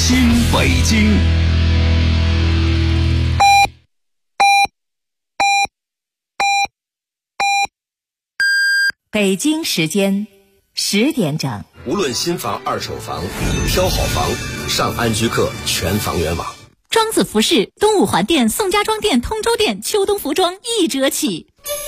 新北京。 北京时间10点整。 无论新房、二手房，挑好房，上安居客全房源网。 庄子服饰东五环店、宋家庄店、通州店秋冬服装1折起。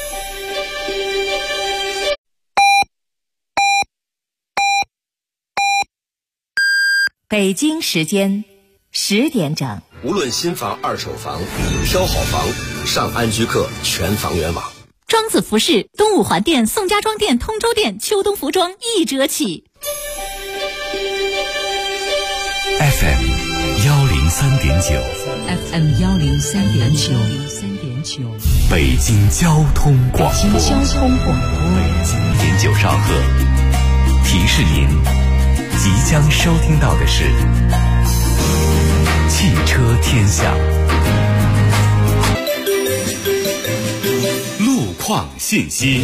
北京时间10点整。 无论新房、二手房，挑好房，上安居客全房源网。 庄子服饰东五环店、宋家庄店、通州店秋冬服装1折起。 FM 103.9 FM 103.9 北京交通广播。 北京 9兆赫。提示您，即将收听到的是汽车天下。路况信息。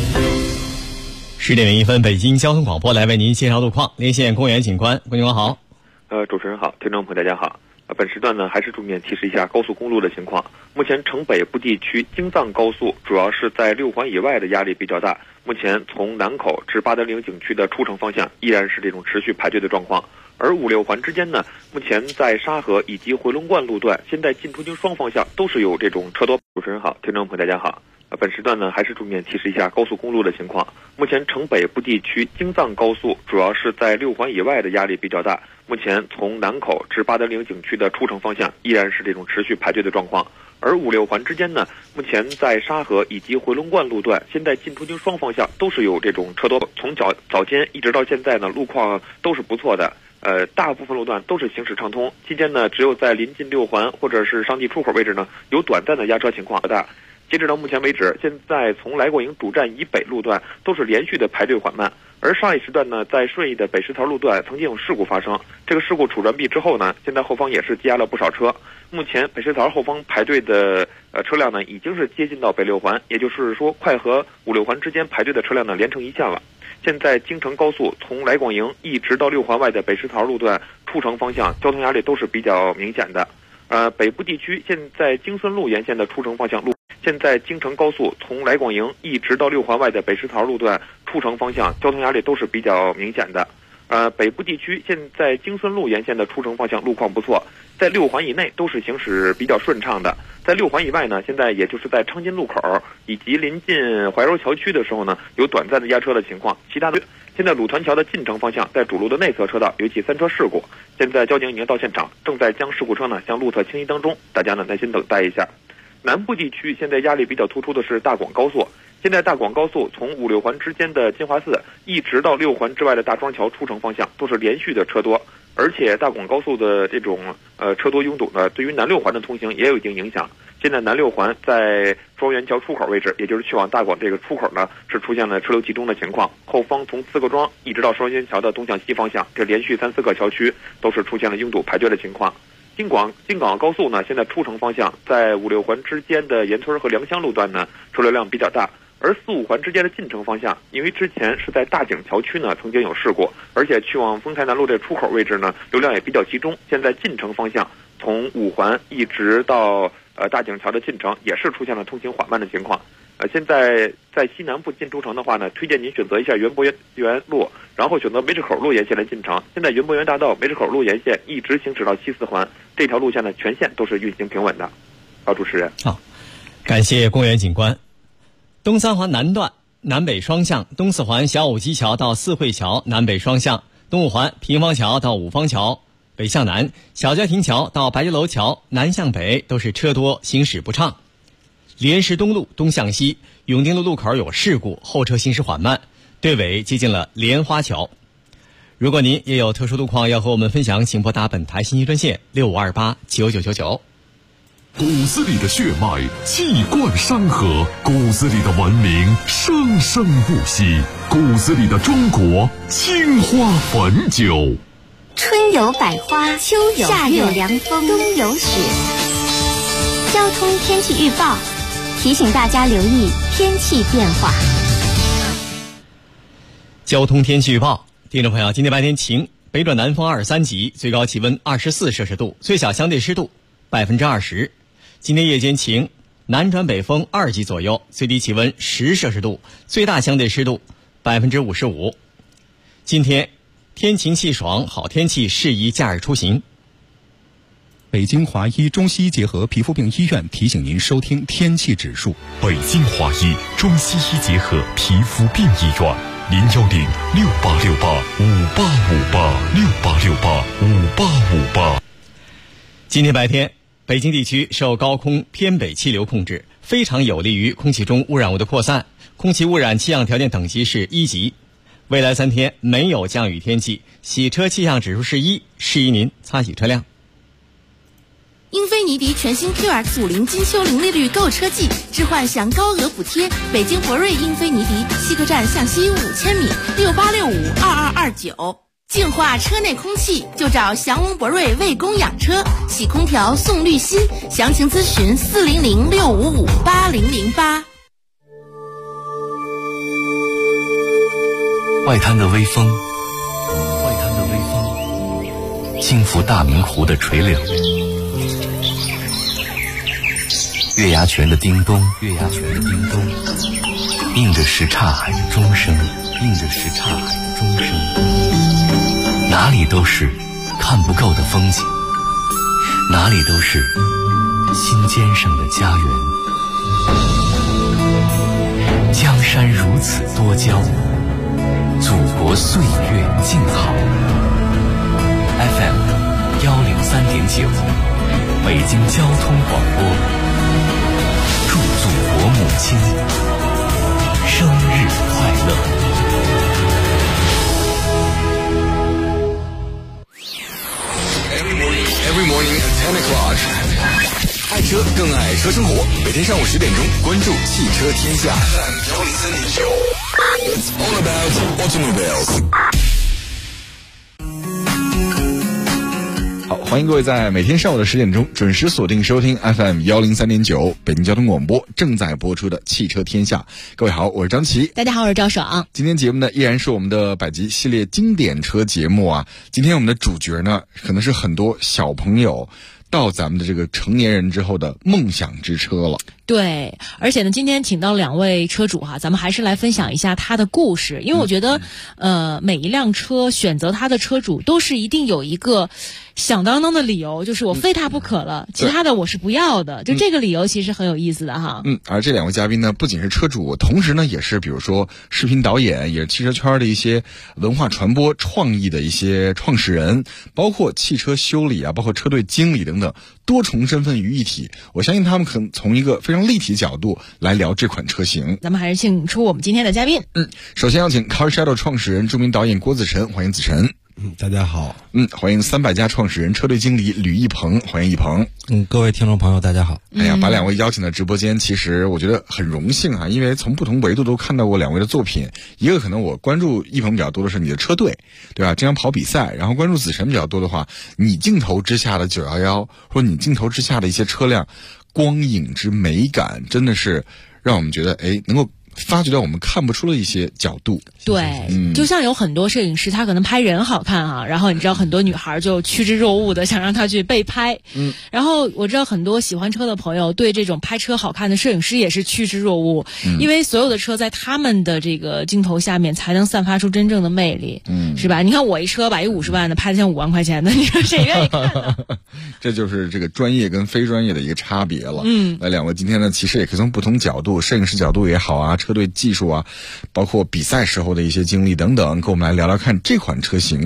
10点01分，北京交通广播来为您介绍路况。连线公园警官，公警官好。 主持人好，听众朋友大家好。本时段呢，还是重点提示一下高速公路的情况。目前城北部地区京藏高速主要是在6环以外的压力比较大。目前从南口至八达岭景区的出城方向依然是这种持续排队的状况。而5、6环之间呢，目前在沙河以及回龙观路段，现在进出京双方向都是有这种车多。主持人好，听众朋友大家好。本时段呢，还是重点提示一下高速公路的情况。目前城北部地区京藏高速主要是在6环以外的压力比较大。目前从南口至八达岭景区的出城方向依然是这种持续排队的状况。而5、6环之间呢，目前在沙河以及回龙观路段，现在进出京双方向都是有这种车多。从早间一直到现在呢，路况都是不错的。大部分路段都是行驶畅通。期间呢，只有在临近6环或者是上地出口位置呢，有短暂的压车情况大。截止到目前为止，现在从来过营主站以北路段都是连续的排队缓慢。而上一时段呢，在顺义的北石槽路段曾经有事故发生，这个事故处转毕之后呢，现在后方也是积压了不少车。目前北石槽后方排队的车辆呢，已经是接近到北6环，也就是说快和5、6环之间排队的车辆呢连成一线了。现在京承高速从来广营一直到6环外的北石槽路段出城方向，交通压力都是比较明显的。北部地区现在京孙路沿线的出城方向路，现在京承高速从来广营一直到6环外的北石槽路段出城方向，交通压力都是比较明显的。北部地区现在京孙路沿线的出城方向路况不错，在6环以内都是行驶比较顺畅的。在6环以外呢，现在也就是在昌金路口以及临近怀柔桥区的时候呢，有短暂的压车的情况。其他的，现在鲁团桥的进城方向，在主路的内侧车道有一起3车事故，现在交警已经到现场，正在将事故车呢向路侧清移当中，大家呢耐心等待一下。南部地区现在压力比较突出的是大广高速，现在大广高速从5、6环之间的金华寺一直到6环之外的大庄桥出城方向都是连续的车多，而且大广高速的这种车多拥堵呢，对于南6环的通行也有一定影响。现在南6环在庄园桥出口位置，也就是去往大广这个出口呢，是出现了车流集中的情况。后方从四个庄一直到庄园桥的东向西方向，这连续3、4个桥区都是出现了拥堵排队的情况。京港高速呢，现在出城方向在5、6环之间的盐村和良乡路段呢，车流量比较大。而4、5环之间的进城方向，因为之前是在大井桥区呢曾经有事故，而且去往丰台南路这出口位置呢流量也比较集中。现在进城方向从5环一直到大井桥的进城也是出现了通行缓慢的情况。现在在西南部进出城的话呢，推荐您选择一下园博园路，然后选择梅市口路沿线来进城。现在园博园大道梅市口路沿线一直行驶到7、4环，这条路线呢全线都是运行平稳的。好，主持人。 好，感谢公园警官。东3环南段南北双向，东4环小武基桥到四惠桥南北双向，东5环平房桥到五方桥北向南，小家庭桥到白家楼桥南向北都是车多，行驶不畅。莲石东路东向西，永定路路口有事故，后车行驶缓慢，队尾接近了莲花桥。如果您也有特殊路况要和我们分享，请拨打本台信息专线65289999。 骨子里的血脉气贯山河，骨子里的文明生生不息，骨子里的中国青花汾酒。 春有百花，秋有夏有凉风，冬有雪。交通天气预报提醒大家留意天气变化。 交通天气预报，听众朋友，今天白天晴， 北转南风2、3级，最高气温24摄氏度，最小相对湿度20%。今天夜间晴，南转北风2级左右，最低气温10摄氏度，最大相对湿度55%。今天天晴气爽，好天气适宜假日出行。 北京华医中西医结合皮肤病医院提醒您收听天气指数。 北京华医中西医结合皮肤病医院，0106868585858，686858。 今天白天，北京地区受高空偏北气流控制，非常有利于空气中污染物的扩散，空气污染气象条件等级是1级。未来3天没有降雨天气，洗车气象指数是1，适宜您擦洗车辆。 英菲尼迪全新 QX50金秋零利率购车季，置换享高额补贴。北京博瑞英菲尼迪西客站向西5000米，68652229。净化车内空气就找祥龙博瑞为供养车，洗空调送滤芯，详情咨询400-655-8008。 外滩的微风，轻拂大明湖的垂柳，月牙泉的叮咚，映着什刹海的钟声，哪里都是看不够的风景，哪里都是心尖上的家园。江山如此多娇，祖国岁月静好。FM 103.9，北京交通广播，祝祖国母亲生日快乐。 Every morning at 10 o'clock， 爱车更爱车生活。每天上午10点钟，关注汽车天下。It's all about automobiles。好，欢迎各位在每天上午的10点钟准时锁定收听 FM 103.9北京交通广播正在播出的汽车天下。各位好，我是张琪。 大家好，我是赵爽。 今天节目呢依然是我们的百集系列经典车节目啊。今天我们的主角呢可能是很多小朋友到咱们的这个成年人之后的梦想之车了。 对，而且呢，今天请到2位车主哈，咱们还是来分享一下他的故事，因为我觉得，每一辆车选择他的车主都是一定有一个响当当的理由，就是我非他不可了，其他的我是不要的，就这个理由其实很有意思的哈。 而这2位嘉宾呢，不仅是车主，同时呢也是比如说视频导演，也是汽车圈的一些文化传播创意的一些创始人，包括汽车修理啊，包括车队经理等等，多重身份于一体。我相信他们可能从一个非常立体角度来聊这款车型。 咱们还是请出我们今天的嘉宾。 首先邀请 Car Shadow 创始人、著名导演郭子辰，欢迎子辰。 大家好。 欢迎300家创始人、车队经理吕一鹏，欢迎一鹏。 各位听众朋友大家好。 哎呀，把2位邀请到直播间，其实我觉得很荣幸啊，因为从不同维度都看到过2位的作品。一个可能我关注一鹏比较多的是你的车队，对吧？经常跑比赛，然后关注子辰比较多的话，你镜头之下的911，或者你镜头之下的一些车辆，光影之美感，真的是让我们觉得能够发掘到我们看不出的一些角度。 对，就像有很多摄影师他可能拍人好看啊，然后你知道很多女孩就趋之若鹜的想让他去被拍。然后我知道很多喜欢车的朋友对这种拍车好看的摄影师也是趋之若鹜，因为所有的车在他们的这个镜头下面才能散发出真正的魅力，是吧？你看我一车把一50万的拍得像5万块钱的，你说谁愿意看呢？ 这就是这个专业跟非专业的一个差别了。那2位今天呢，其实也可以从不同角度，摄影师角度也好啊，车队技术啊，包括比赛时候的一些经历等等，跟我们来聊聊看这款车型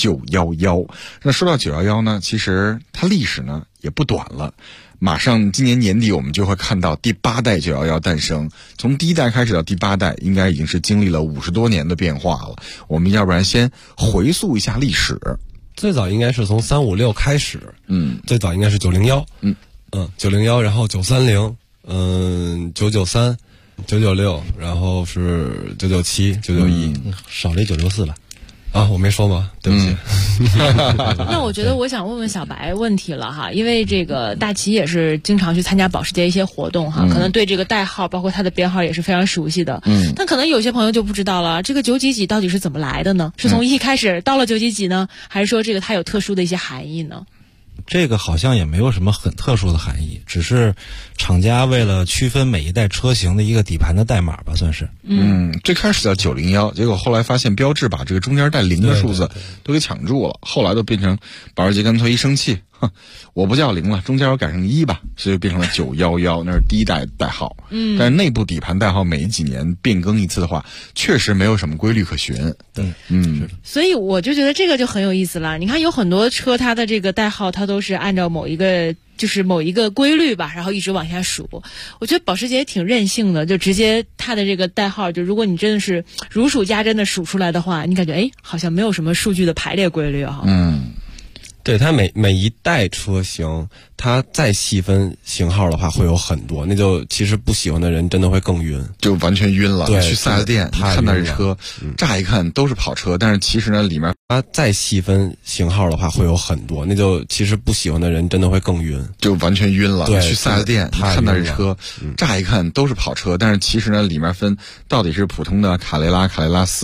911。那说到911呢，其实它历史呢也不短了。马上今年年底我们就会看到第8代911诞生，从第1代开始到第8代，应该已经是经历了50多年的变化了。我们要不然先回溯一下历史。 最早应该是从356开始，最早应该是901，901，然后930，993。996，然后是997、991，少了一964了。 啊，我没说吗？对不起。 那我觉得我想问问小白问题了哈，因为这个大齐也是经常去参加保时捷一些活动哈，可能对这个代号包括它的编号也是非常熟悉的。但可能有些朋友就不知道了，这个9几几到底是怎么来的呢？是从一开始到了9几几呢，还是说这个它有特殊的一些含义呢？ 这个好像也没有什么很特殊的含义，只是厂家为了区分每一代车型的一个底盘的代码吧，算是。 最开始叫901，结果后来发现标志把这个中间带0的数字都给抢住了，后来都变成保时捷干脆一生气，我不叫0了，中间我改成1吧，所以变成了911，那是第一代代号。但是内部底盘代号每几年变更一次的话，确实没有什么规律可循。 对， 所以我就觉得这个就很有意思了。你看有很多车，它的这个代号它都是按照某一个规律吧，然后一直往下数。我觉得保时捷也挺任性的，就直接它的这个代号，就如果你真的是如数家珍的数出来的话，你感觉好像没有什么数据的排列规律哈。 对，它每一代车型，它再细分型号的话会有很多，那就其实不喜欢的人真的会更晕， 就完全晕了。 对， 去4S店看那车，乍一看都是跑车，但是其实呢，里面它再细分型号的话会有很多，那就其实不喜欢的人真的会更晕， 就完全晕了。 对， 去4S店看那车，乍一看都是跑车，但是其实呢，里面分到底是普通的卡雷拉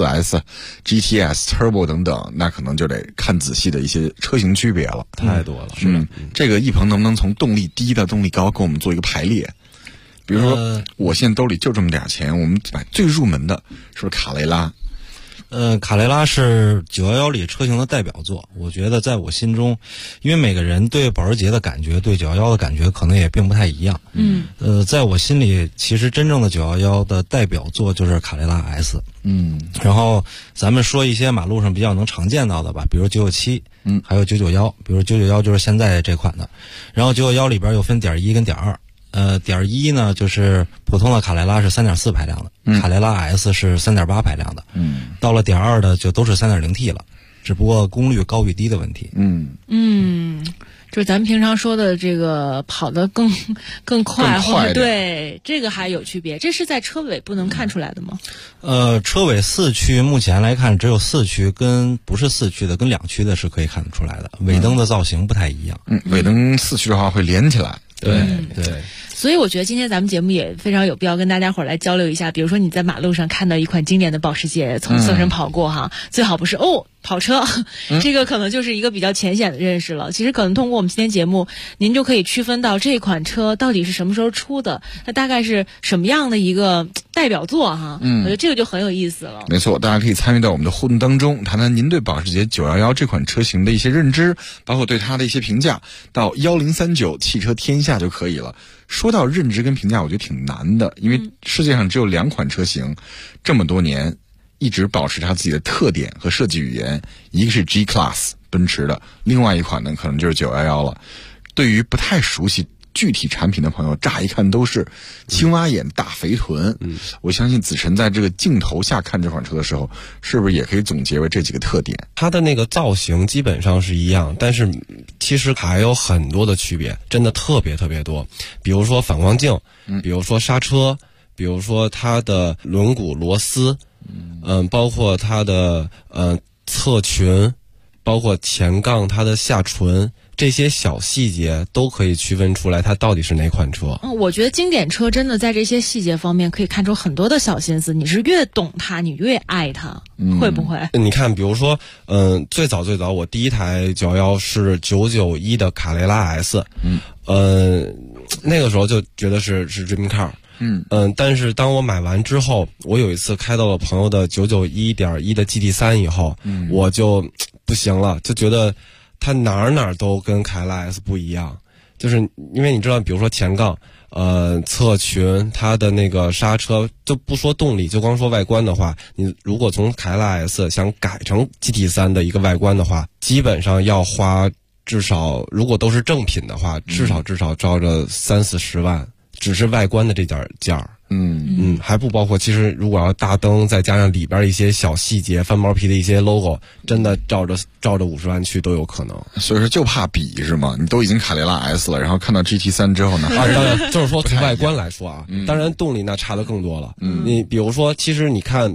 4S、GTS、Turbo 等等，那可能就得看仔细的一些车型区别了， 太多了。是的， 这个一鹏能不能从动力低到动力高给我们做一个排列？比如说，我现在兜里就这么点钱，我们买最入门的是不是卡雷拉？ 卡雷拉是911里车型的代表作，我觉得在我心中，因为每个人对保时捷的感觉，对911的感觉可能也并不太一样。在我心里，其实真正的911的代表作就是卡雷拉 S。然后咱们说一些马路上比较能常见到的吧，比如997，还有991，比如991就是现在这款的，然后991里边又分点1跟点2。点1呢，就是普通的卡雷拉是3.4排量的，卡雷拉 S 是3.8排量的，到了点2的就都是3.0T 了，只不过功率高与低的问题。 就是咱们平常说的这个跑得更快，或者对这个还有区别，这是在车尾部能看出来的吗？ 车尾4驱目前来看只有4驱，跟不是4驱的跟2驱的是可以看得出来的，尾灯的造型不太一样。 尾灯4驱的话会连起来。 对。 所以我觉得今天咱们节目也非常有必要跟大家伙儿来交流一下，比如说你在马路上看到一款经典的保时捷从侧身跑过哈，最好不是跑车，这个可能就是一个比较浅显的认识了。其实可能通过我们今天节目，您就可以区分到这款车到底是什么时候出的，它大概是什么样的一个代表作哈。我觉得这个就很有意思了。 没错，大家可以参与到我们的互动当中，谈谈您对保时捷911这款车型的一些认知，包括对它的一些评价，到1039汽车天下就可以了。说到认知跟评价，我觉得挺难的，因为世界上只有2款车型，这么多年一直保持它自己的特点和设计语言，一个是 G-Class 奔驰的，另外一款呢可能就是911了。对于不太熟悉具体产品的朋友，乍一看都是青蛙眼大肥臀。我相信子晨在这个镜头下看这款车的时候，是不是也可以总结为这几个特点？ 它的那个造型基本上是一样，但是其实还有很多的区别，真的特别特别多。比如说反光镜，比如说刹车，比如说它的轮毂螺丝，包括它的侧裙，包括前杠它的下唇。这些小细节都可以区分出来它到底是哪款车。 我觉得经典车真的在这些细节方面可以看出很多的小心思，你是越懂它你越爱它，会不会？ 你看比如说最早我第一台911是991的卡雷拉 S，那个时候就觉得是 dream car。但是当我买完之后，我有一次开到了朋友的991.1的 GT3 以后，我就不行了，就觉得它哪都跟凯雷拉 S 不一样，就是因为你知道，比如说前杠、侧裙，它的那个刹车，就不说动力，就光说外观的话，你如果从凯雷拉 S 想改成 GT3 的一个外观的话，基本上要花至少，如果都是正品的话，至少照着30-40万，只是外观的这点件儿。还不包括，其实如果要大灯，再加上里边一些小细节、翻毛皮的一些 logo， 真的照着50万去都有可能。 所以说就怕比是吗？你都已经卡雷拉 S 了，然后看到 GT3 之后呢？ 当然就是说从外观来说啊，当然动力那差的更多了。你比如说，其实你看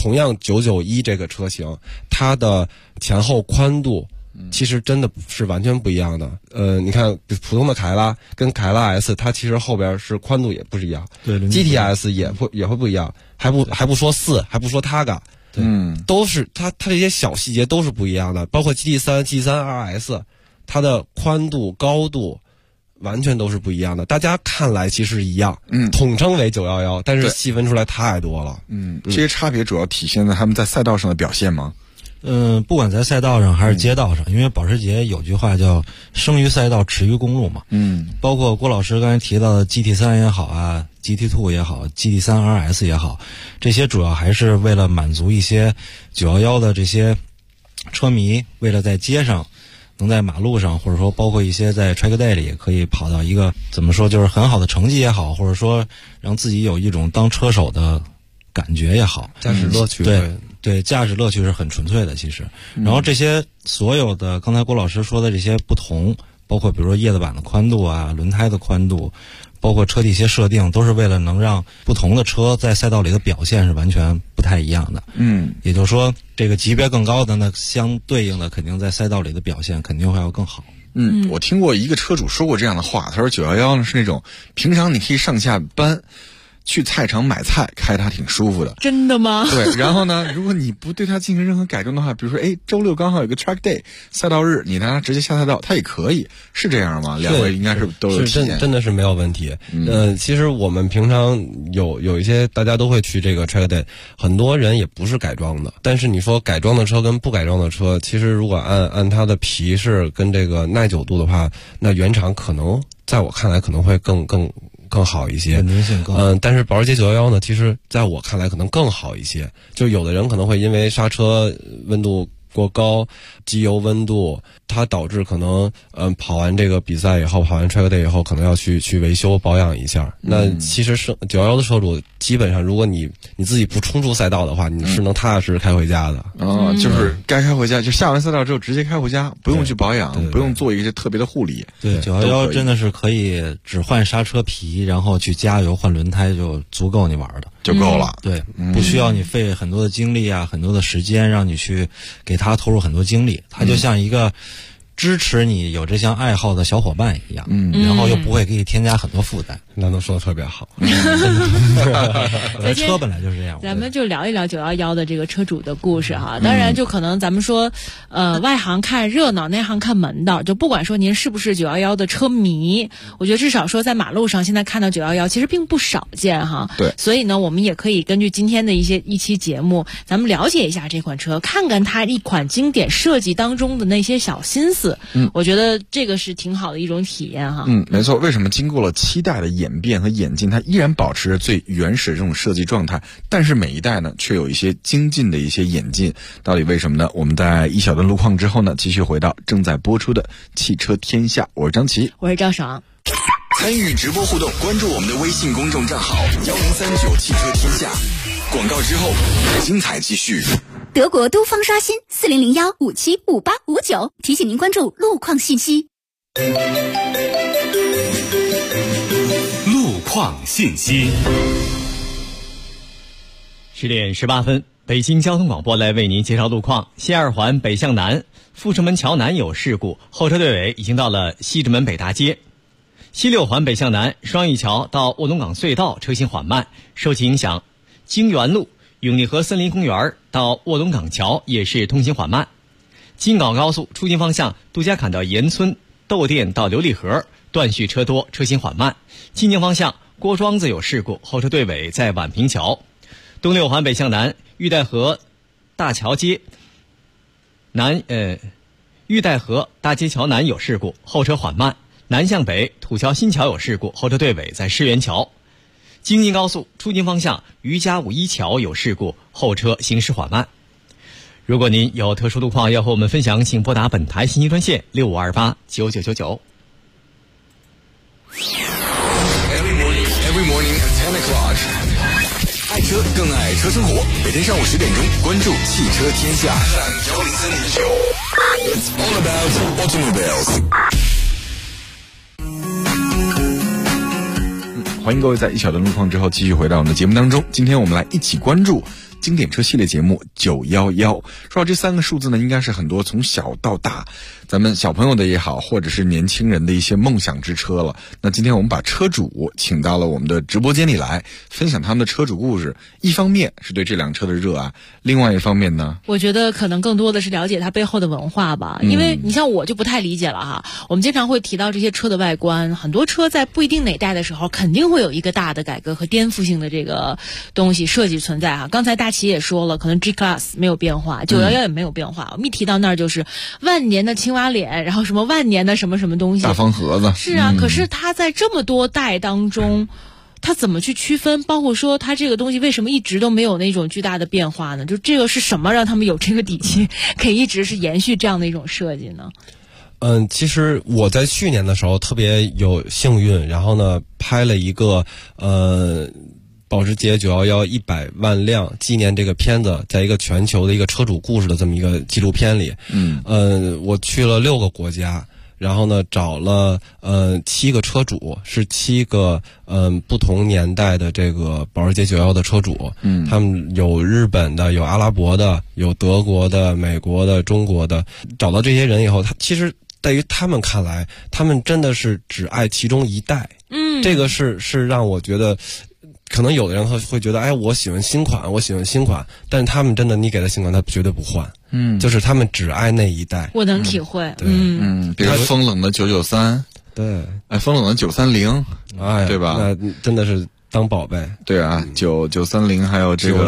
同样991这个车型，它的前后宽度其实真的是完全不一样的。你看普通的凯拉跟凯拉 S， 它其实后边是宽度也不是一样。 对 ，GTS 也会不一样，还不说4，还不说 Targa。都是它这些小细节都是不一样的，包括 GT3 RS， 它的宽度、高度完全都是不一样的。大家看来其实一样，统称为911，但是细分出来太多了。 这些差别主要体现在他们在赛道上的表现吗？ 不管在赛道上还是街道上，因为保时捷有句话叫生于赛道，驰于公路嘛。包括郭老师刚才提到的 GT3 也好啊，GT2 也好， GT3 RS 也好，这些主要还是为了满足一些911的这些车迷，为了在街上能在马路上，或者说包括一些在 track day 里可以跑到一个怎么说就是很好的成绩也好，或者说让自己有一种当车手的感觉也好， 驾驶乐趣。 对，驾驶乐趣是很纯粹的其实。然后这些所有的刚才郭老师说的这些不同，包括比如说叶子板的宽度啊，轮胎的宽度，包括车体一些设定，都是为了能让不同的车在赛道里的表现是完全不太一样的。也就是说这个级别更高的，那相对应的肯定在赛道里的表现肯定会要更好。 我听过一个车主说过这样的话，他说911呢是那种平常你可以上下班去菜场买菜，开它挺舒服的。 真的吗？ 对，然后呢，如果你不对它进行任何改动的话，比如说周六刚好有个 track day 赛道日，你拿它直接下赛道，它也可以，是这样吗？两位应该是都有体验， 真的是没有问题。其实我们平常有一些大家都会去这个 track day， 很多人也不是改装的，但是你说改装的车跟不改装的车，其实如果按它的皮实跟这个耐久度的话，那原厂可能在我看来可能会更好一些， 稳定性更但是保时捷911呢，其实在我看来可能更好一些。就有的人可能会因为刹车温度过高，机油温度，它导致可能跑完这个比赛以后，跑完 track day 以后，可能要去维修保养一下。那其实是911的车主，基本上如果你自己不冲出赛道的话，你是能踏踏实实开回家的。 就是该开回家，就下完赛道之后直接开回家，不用去保养，不用做一些特别的护理。 对，911真的是可以只换刹车皮，然后去加油换轮胎就足够你玩的， 就够了。 对，不需要你费很多的精力啊，很多的时间让你去给它投入很多精力，它就像一个支持你有这项爱好的小伙伴一样，然后又不会给你添加很多负担。 那都说的特别好。 车本来就是这样。 咱们就聊一聊911的这个车主的故事哈。当然，就可能咱们说，外行看热闹，内行看门道。就不管说您是不是911的车迷，我觉得至少说在马路上现在看到911其实并不少见哈。 对。 所以呢，我们也可以根据今天的一期节目，咱们了解一下这款车，看看它一款经典设计当中的那些小心思。我觉得这个是挺好的一种体验哈。 没错。为什么经过了7代的演变和演进，它依然保持着最原始的这种设计状态，但是每一代呢却有一些精进的一些演进，到底为什么呢？我们在一小段路况之后呢，继续回到正在播出的汽车天下，我是张琪， 我是赵爽。 参与直播互动，关注我们的微信公众账号1039汽车天下。广告之后，精彩继续。 德国都方刷新4001575859，提醒您关注路况信息。 路况信息。 10点18分，北京交通广播来为您介绍路况。西二环北向南，阜成门桥南有事故，后车队尾已经到了西直门北大街。西六环北向南，双峪桥到卧龙岗隧道车行缓慢，受其影响，京园路永利河森林公园到卧龙岗桥也是通行缓慢。京港高速出京方向，杜家坎到岩村、窦店到琉璃河断续车多，车行缓慢。进京方向，郭庄子有事故，后车队尾在宛平桥。东六环北向南，玉带河大桥街玉带河大街桥南有事故，后车缓慢。南向北，土桥新桥有事故，后车队尾在世园桥。京津高速出京方向，于家五一桥有事故，后车行驶缓慢。如果您有特殊路况要和我们分享，请拨打本台信息专线65289999。 Every morning at 10 o'clock， 爱车更爱车生活。每天上午10点钟，关注汽车天下103.9。It's all about automobiles。 欢迎各位在一小段路况之后继续回到我们的节目当中。今天我们来一起关注经典车系列节目911。说到这3个数字呢，应该是很多从小到大咱们小朋友的也好，或者是年轻人的一些梦想之车了。那今天我们把车主请到了我们的直播间里来，分享他们的车主故事。一方面是对这辆车的热爱，另外一方面呢， 我觉得可能更多的是了解它背后的文化吧。因为你像我就不太理解了哈。我们经常会提到这些车的外观，很多车在不一定哪代的时候，肯定会有一个大的改革和颠覆性的这个东西设计存在哈。刚才大齐也说了，可能 G Class 没有变化，911也没有变化。我们一提到那儿就是万年的青蛙脸，然后什么万年的什么什么东西， 大方盒子。 是啊，可是它在这么多代当中，它怎么去区分？包括说它这个东西为什么一直都没有那种巨大的变化呢？就这个是什么让他们有这个底气，可以一直是延续这样的一种设计呢？ 其实我在去年的时候特别有幸运，然后呢拍了一个保时捷911 100万辆纪念这个片子，在一个全球的一个车主故事的这么一个纪录片里。我去了6个国家，然后呢找了7个车主，是7个不同年代的这个保时捷911的车主。他们有日本的，有阿拉伯的，有德国的，美国的，中国的。找到这些人以后，其实在于他们看来，他们真的是只爱其中一代。这个是让我觉得，可能有的人会觉得，哎，我喜欢新款，但是他们真的，你给他新款，他绝对不换。就是他们只爱那一代。 我能体会。 比如风冷的993， 对， 风冷的930，对吧？ 那真的是当宝贝。 对啊，930还有这个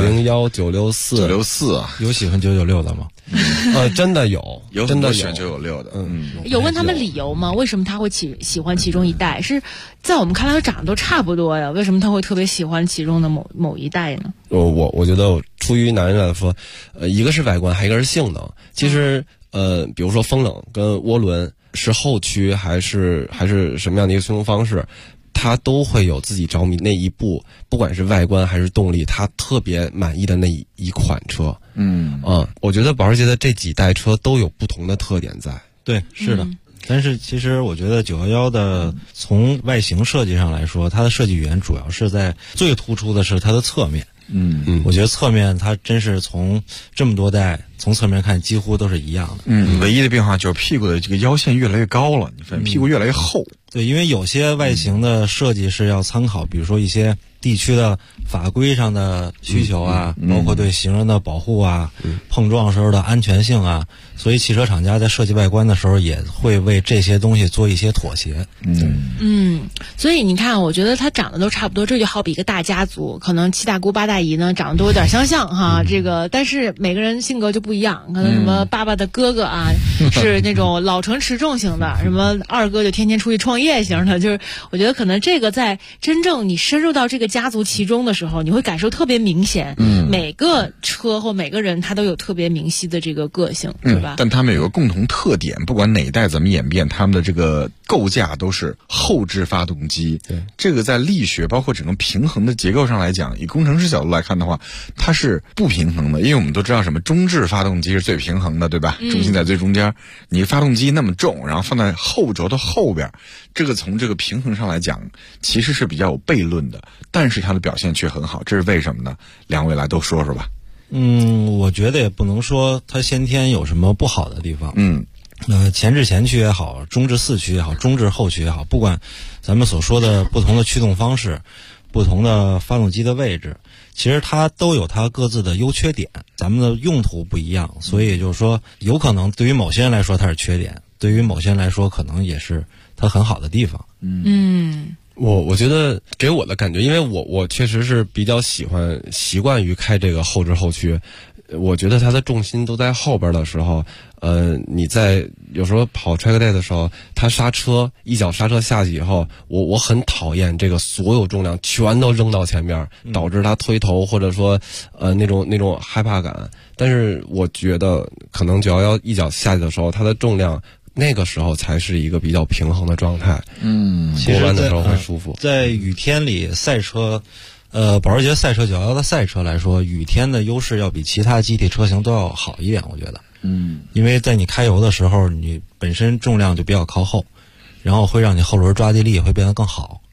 901、964 啊， 有喜欢996的吗？ 真的有真的选996的。 有问他们理由吗？为什么他会喜欢其中一代？是在我们看来长得都差不多呀，为什么他会特别喜欢其中的某一代呢？ 我觉得出于男人来说，一个是外观，还一个是性能。其实比如说风冷跟涡轮是后驱还是什么样的一个驱动方式，他都会有自己着迷那一部，不管是外观还是动力，他特别满意的那一款车。我觉得保时捷的这几代车都有不同的特点在。 对，是的。但是其实我觉得911的从外形设计上来说，它的设计语言主要是在最突出的是它的侧面。我觉得侧面它真是从这么多代从侧面看几乎都是一样的。 唯一的变化就是屁股的这个腰线越来越高了，你发现屁股越来越厚。 对，因为有些外形的设计是要参考，比如说一些地区的法规上的需求啊，包括对行人的保护啊，碰撞时候的安全性啊，所以汽车厂家在设计外观的时候也会为这些东西做一些妥协。 所以你看，我觉得它长得都差不多，这就好比一个大家族，可能7大姑8大姨呢长得都有点相像哈，这个但是每个人性格就不一样，可能什么爸爸的哥哥啊是那种老成持重型的，什么二哥就天天出去创业型的，就是我觉得可能这个在真正你深入到这个家族其中的时候，你会感受特别明显。每个车或每个人他都有特别明晰的这个个性，对吧？ 但他们有个共同特点，不管哪一代怎么演变，他们的这个构架都是后置发动机。 对， 这个在力学包括整个平衡的结构上来讲，以工程师角度来看的话，它是不平衡的。因为我们都知道什么中置发动机是最平衡的，对吧？重心在最中间，你发动机那么重，然后放在后轴的后边，这个从这个平衡上来讲其实是比较有悖论的，但是它的表现却很好，这是为什么呢？两位来都说说吧。 我觉得也不能说它先天有什么不好的地方。前置前驱也好，中置四驱也好，中置后驱也好，不管咱们所说的不同的驱动方式，不同的发动机的位置，其实它都有它各自的优缺点，咱们的用途不一样，所以就是说有可能对于某些人来说它是缺点，对于某些人来说可能也是它很好的地方。 我觉得给我的感觉，因为我确实是比较习惯于开这个后置后驱，我觉得它的重心都在后边的时候，你在有时候跑 track day 的时候，它刹车一脚刹车下去以后，我很讨厌这个所有重量全都扔到前面，导致它推头或者说那种害怕感。但是我觉得可能911一脚下去的时候，它的重量那个时候才是一个比较平衡的状态。过弯的时候会舒服。 在雨天里赛车，保时捷赛车911的赛车来说，雨天的优势要比其他机体车型都要好一点，我觉得。因为在你开油的时候，你本身重量就比较靠后，然后会让你后轮抓地力会变得更好，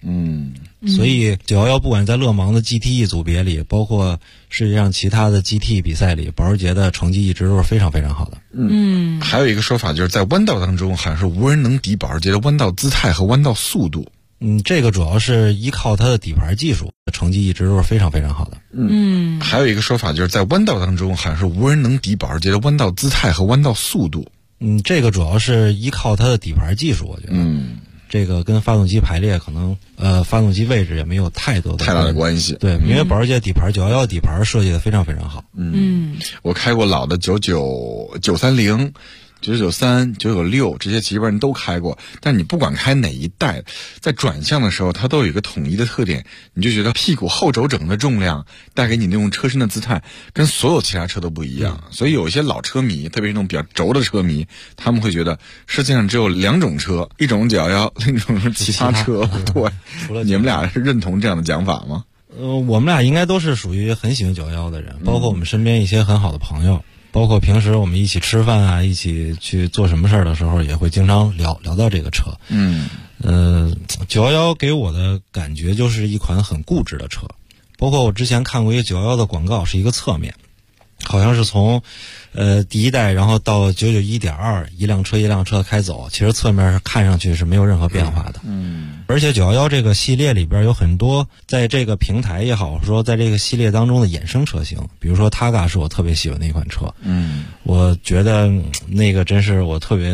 所以911不管在勒芒的 GTE 组别里，包括世界上其他的 GT 比赛里，保时捷的成绩一直都是非常非常好的。 还有一个说法就是在弯道当中，好像是无人能敌保时捷的弯道姿态和弯道速度。 这个主要是依靠它的底盘技术，成绩一直都是非常非常好的。 还有一个说法就是在弯道当中，好像是无人能敌保时捷的弯道姿态和弯道速度。 这个主要是依靠它的底盘技术，我觉得。这个跟发动机排列可能发动机位置也没有太大的关系。 对，因为保时捷底盘911底盘设计的非常非常好。 我开过老的99、930。993、996这些基本上都开过，但你不管开哪一代，在转向的时候它都有一个统一的特点，你就觉得屁股后轴整的重量带给你那种车身的姿态跟所有其他车都不一样。所以有一些老车迷，特别是那种比较轴的车迷，他们会觉得世界上只有2种车，一种911，另一种是其他车。对，你们俩是认同这样的讲法吗？ 我们俩应该都是属于很喜欢911的人，包括我们身边一些很好的朋友，包括平时我们一起吃饭啊，一起去做什么事儿的时候，也会经常聊到这个车。911给我的感觉就是一款很固执的车，包括我之前看过一个911的广告，是一个侧面，好像是从第一代然后到991.2一辆车一辆车开走，其实侧面看上去是没有任何变化的。而且911这个系列里边有很多在这个平台也好，说在这个系列当中的衍生车型，比如说 Targa 是我特别喜欢的一款车。我觉得那个真是我特别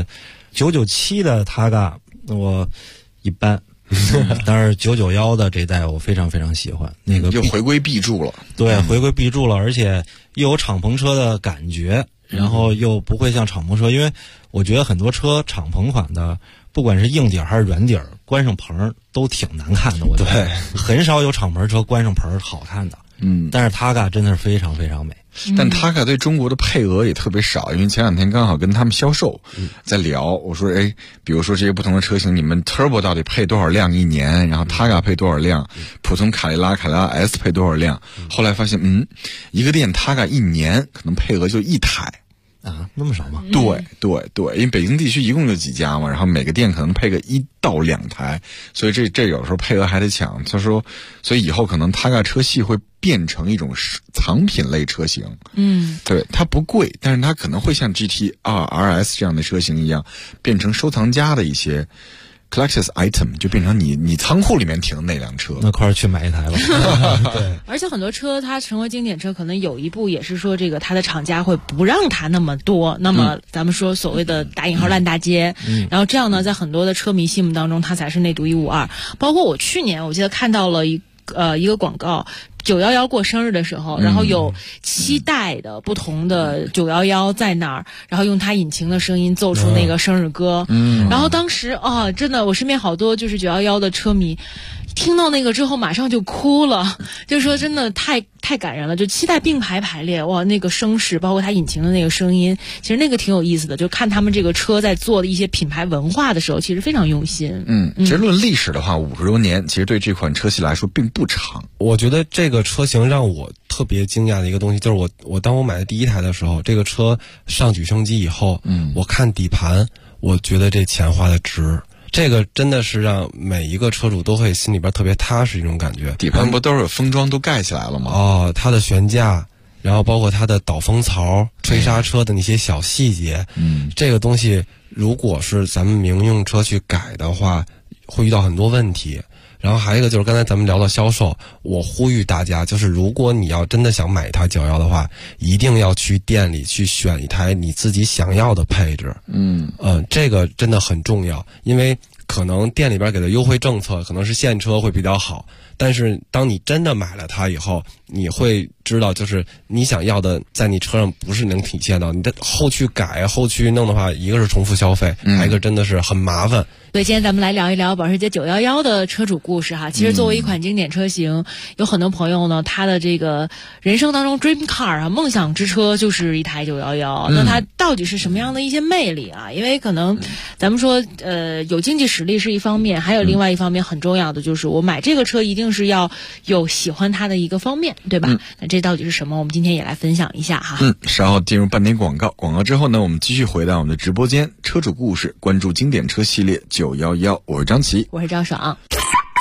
997的 Targa 我一般。但是991的这代我非常非常喜欢，那个又回归 B 柱了。 对，回归 B 柱了，而且又有敞篷车的感觉，然后又不会像敞篷车，因为我觉得很多车敞篷款的，不管是硬底还是软底，关上棚都挺难看的。我觉得很少有敞篷车关上棚好看的。但是 Targa 真的是非常非常美。 但 Targa 对中国的配额也特别少，因为前2天刚好跟他们销售在聊，我说比如说这些不同的车型，你们 Turbo 到底配多少辆一年，然后 Targa 配多少辆，普通卡雷拉 S 配多少辆，后来发现一个店 Targa 一年可能配额就1台。 那么少吗？ 对，因为北京地区一共就几家嘛，然后每个店可能配个1到2台，所以这有时候配额还得抢。他说，所以以后可能 Targa 车系会变成一种藏品类车型。对，它不贵，但是它可能会像 GT2 RS 这样的车型一样，变成收藏家的一些collector's item， 就变成你仓库里面停的那辆车， 那快去买一台吧。 对，而且很多车它成为经典车，可能有一步也是说这个它的厂家会不让它那么多，那么咱们说所谓的打引号烂大街，然后这样呢，在很多的车迷心目当中，它才是内独一无二。包括我去年我记得看到了一个广告。911过生日的时候，然后有7代的不同的911在那儿，然后用它引擎的声音奏出那个生日歌。然后当时真的，我身边好多就是911的车迷，听到那个之后马上就哭了，就说真的太感人了，就7代并排排列，哇，那个声势，包括它引擎的那个声音，其实那个挺有意思的。就看他们这个车在做的一些品牌文化的时候，其实非常用心。 其实论历史的话，50多年，其实对这款车系来说并不长。 我觉得这个车型让我特别惊讶的一个东西，就是我当我买的第一台的时候，这个车上举升机以后，我看底盘，我觉得这钱花的值。这个真的是让每一个车主都会心里边特别踏实一种感觉。 底盘不都是有封装都盖起来了吗？ 它的悬架，然后包括它的导风槽、吹刹车的那些小细节，这个东西如果是咱们民用车去改的话，会遇到很多问题。然后还有一个就是刚才咱们聊到销售，我呼吁大家，就是如果你要真的想买一台911的话，一定要去店里去选一台你自己想要的配置。这个真的很重要，因为可能店里边给的优惠政策可能是现车会比较好，但是当你真的买了它以后，你会知道就是你想要的在你车上不是能体现到，你的后去改后去弄的话，一个是重复消费，还有一个真的是很麻烦。 所以今天咱们来聊一聊保时捷911的车主故事哈。其实作为一款经典车型，有很多朋友呢，他的这个人生当中 dream car 啊，梦想之车就是一台911。那它到底是什么样的一些魅力啊？因为可能咱们说有经济实力是一方面，还有另外一方面很重要的就是我买这个车一定是要有喜欢它的一个方面，对吧？那这到底是什么？我们今天也来分享一下哈。 稍后进入半点广告之后呢，我们继续回到我们的直播间，车主故事，关注经典车系列911，我是张琪， 我是赵爽。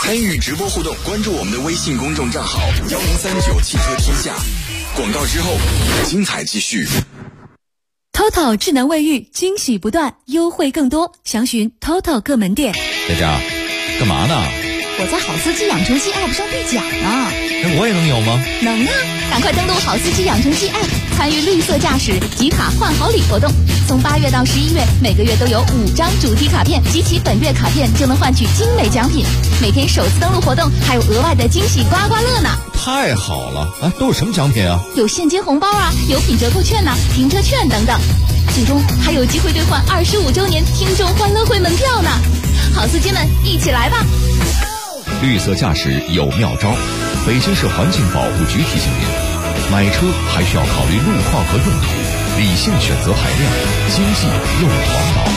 参与直播互动，关注我们的微信公众账号1039汽车天下。广告之后，精彩继续。 TOTO 智能卫浴，惊喜不断，优惠更多，详询 TOTO 各门店。 佳佳，干嘛呢？ 我在好司机养成记 App 上兑奖呢。 那我也能有吗？ 能啊！赶快登录好司机养成记 App， 参与绿色驾驶集卡换好礼活动。从8月到11月，每个月都有5张主题卡片，集齐本月卡片就能换取精美奖品。每天首次登录活动还有额外的惊喜刮刮乐呢！ 太好了啊！都有什么奖品啊？ 有现金红包啊，有品折扣券呐、停车券等等。最终还有机会兑换25周年听众欢乐会门票呢！好司机们，一起来吧！ 绿色驾驶有妙招，北京市环境保护局提醒您：买车还需要考虑路况和用途，理性选择排量，经济又环保。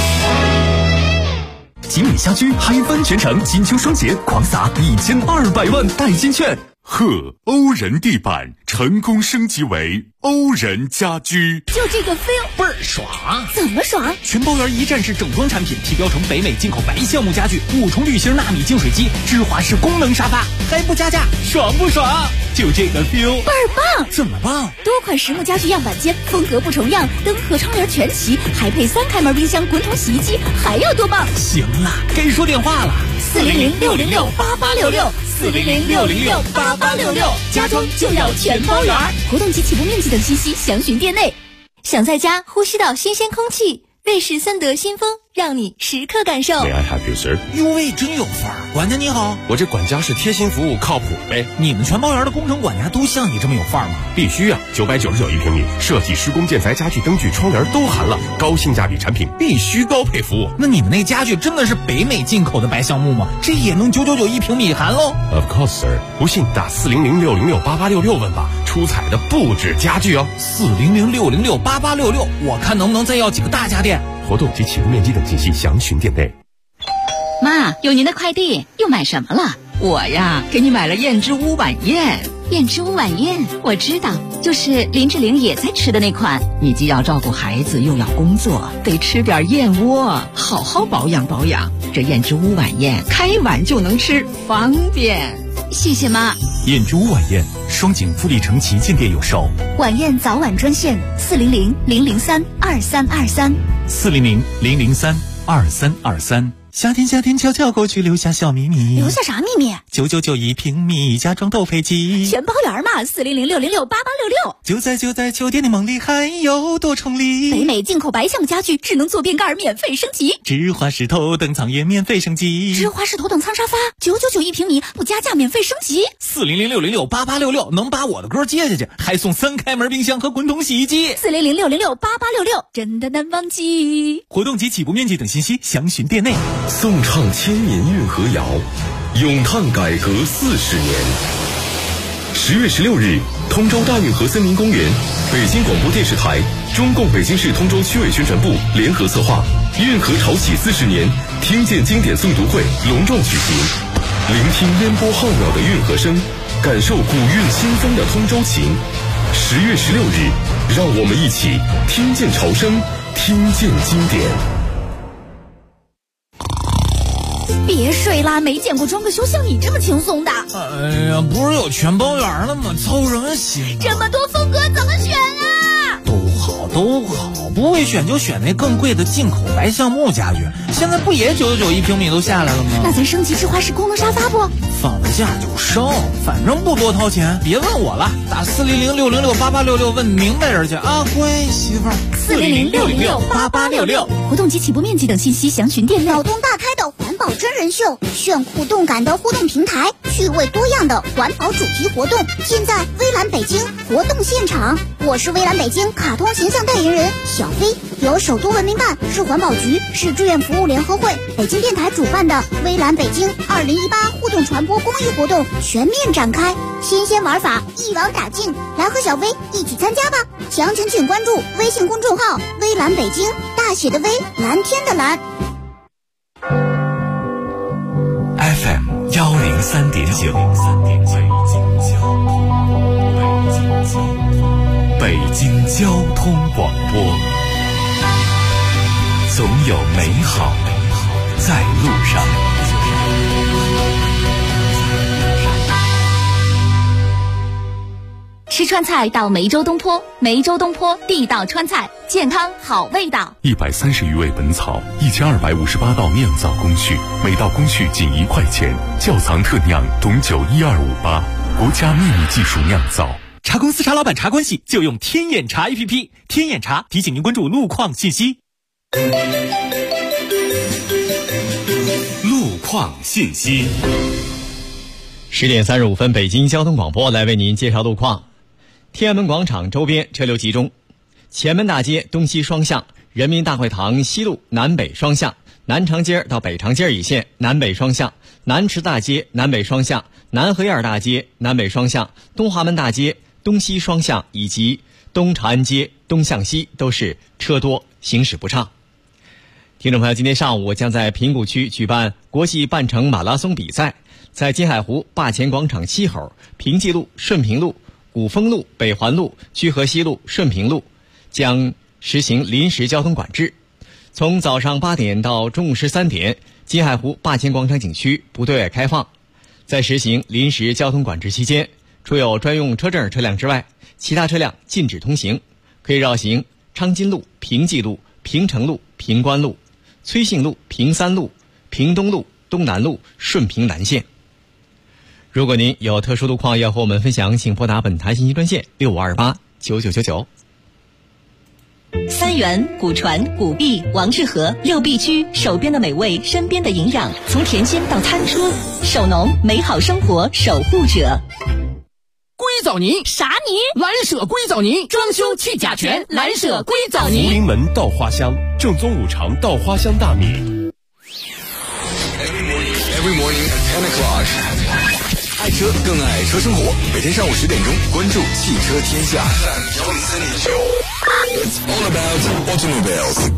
吉米家居嗨翻全城金秋双节狂撒1200万代金券。 贺欧人地板成功升级为欧人家居， 就这个 feel 倍儿爽！ 怎么爽？ 全包圆一站式整装产品，提标成北美进口白橡木家具，5重滤芯纳米净水机，芝华士功能沙发，还不加价，爽不爽？就这个 feel 倍儿棒！ 怎么棒？ 多款实木家具样板间，风格不重样，灯和窗帘全齐，还配3开门冰箱、滚筒洗衣机，还要多棒？ 行了，该说电话了 ，400-606-8866，400-606-8866，家装就要全包圆。活动及起步面积等信息详询店内。想在家呼吸到新鲜空气，瑞士森德新风让你时刻感受。 May I help you, sir？ 哟喂，真有范儿！管家你好， 我这管家是贴心服务，靠谱呗。 你们全包园的工程管家都像你这么有范儿吗？ 必须啊！999一平米，设计、施工、建材、家具、灯具、窗帘都含了，高性价比产品必须高配服务。 那你们那家具真的是北美进口的白橡木吗？这也能999一平米含喽 ？Of course, sir。不信打400-606-8866问吧，出彩的不止家具哦。 400-606-8866，我看能不能再要几个大家电。 活动及起步面积等信息详询店内。 妈，有您的快递，又买什么了？我呀，给你买了燕之屋晚宴。 燕之屋晚宴，我知道，就是林志玲也在吃的那款。 你既要照顾孩子，又要工作，得吃点燕窝，好好保养保养。这燕之屋晚宴，开碗就能吃，方便。 谢谢妈。 燕之屋晚宴，双井富力城旗舰店有售。 晚宴早晚专线400-003-2323。 400-003-2323。夏天悄悄过去，留下小秘密。 留下啥秘密 ？999一平米，家装都配齐， 全包圆嘛。400-606-8866。 就在酒店的梦里，还有多重礼。 北美进口白橡木家具，智能坐便盖免费升级， 芝华士头等舱也免费升级， 芝华士头等舱沙发999一平米，不加价免费升级。 400-606-8866能把我的歌接下去，还送3开门冰箱和滚筒洗衣机。 400-606-8866真的难忘记。 活动及起步面积等信息详询店内。 颂唱千年运河谣，咏叹改革40年。10月16日，通州大运河森林公园，北京广播电视台、中共北京市通州区委宣传部联合策划运河潮起40年听见经典诵读会隆重举行，聆听烟波浩渺的运河声，感受古韵新风的通州情。10月16日，让我们一起听见潮声，听见经典。 别睡啦，没见过装个修像你这么轻松的。 哎呀，不是有全包圆了吗？操什么心？ 这么多风格怎么选啊？ 都好，不会选就选那更贵的进口白橡木家具。现在不也999一平米都下来了吗？ 那咱升级芝华士功能沙发不？ 放了假就升，反正不多掏钱。别问我了，打400-606-8866问明白人去啊，乖媳妇儿。 400-606-8866。活动及起步面积等信息详询店内。脑洞大开的环保真人秀，炫酷动感的互动平台，趣味多样的环保主题活动，现在微蓝北京活动现场。我是微蓝北京卡通形象代言人小飞，由首都文明办、市环保局、市志愿服务联合会、北京电台主办的微蓝北京2018互动传播公益活动全面展开，新鲜玩法一网打尽，来和小飞一起参加吧！详情请关注微信公众号微蓝北京，大写的微，蓝天的蓝。 FM 103.9，北京交通广播，总有美好在路上。 吃川菜到梅州东坡，梅州东坡地道川菜，健康好味道。 130余味本草，1258道酿造工序，每道工序仅1块钱。窖藏特酿董酒12588，国家秘密技术酿造。 茶公司茶老板茶关系就用天眼茶 APP， 天眼茶提醒您关注路况信息。 路况信息。 10点35分，北京交通广播来为您介绍路况。天安门广场周边车流集中，前门大街东西双向，人民大会堂西路南北双向，南长街到北长街一线南北双向，南池大街南北双向，南河沿大街南北双向，东华门大街东西双向以及东长安街东向西都是车多，行驶不畅。听众朋友，今天上午将在平谷区举办国际半程马拉松比赛，在金海湖坝前广场西口、平济路、顺平路、古风路、北环路、居河西路、顺平路将实行临时交通管制。从早上8点到中午13点，金海湖坝前广场景区不对外开放。在实行临时交通管制期间，除有专用车证车辆之外，其他车辆禁止通行，可以绕行昌金路、平济路、平城路、平关路、崔姓路、平三路、平东路、东南路、顺平南线。如果您有特殊路况要和我们分享，请拨打本台信息专线65289999。 三元、古传、古壁、王致和6必居，手边的美味，身边的营养，从田间到餐桌，手农美好生活守护者。 硅藻泥啥泥？ 蓝舍硅藻泥，装修去甲醛，蓝舍硅藻泥。 福临门稻花香，正宗五常稻花香大米。 Every morning at 10 o'clock， 爱车更爱车生活。每天上午10点钟，关注汽车天下。It's all about automobiles。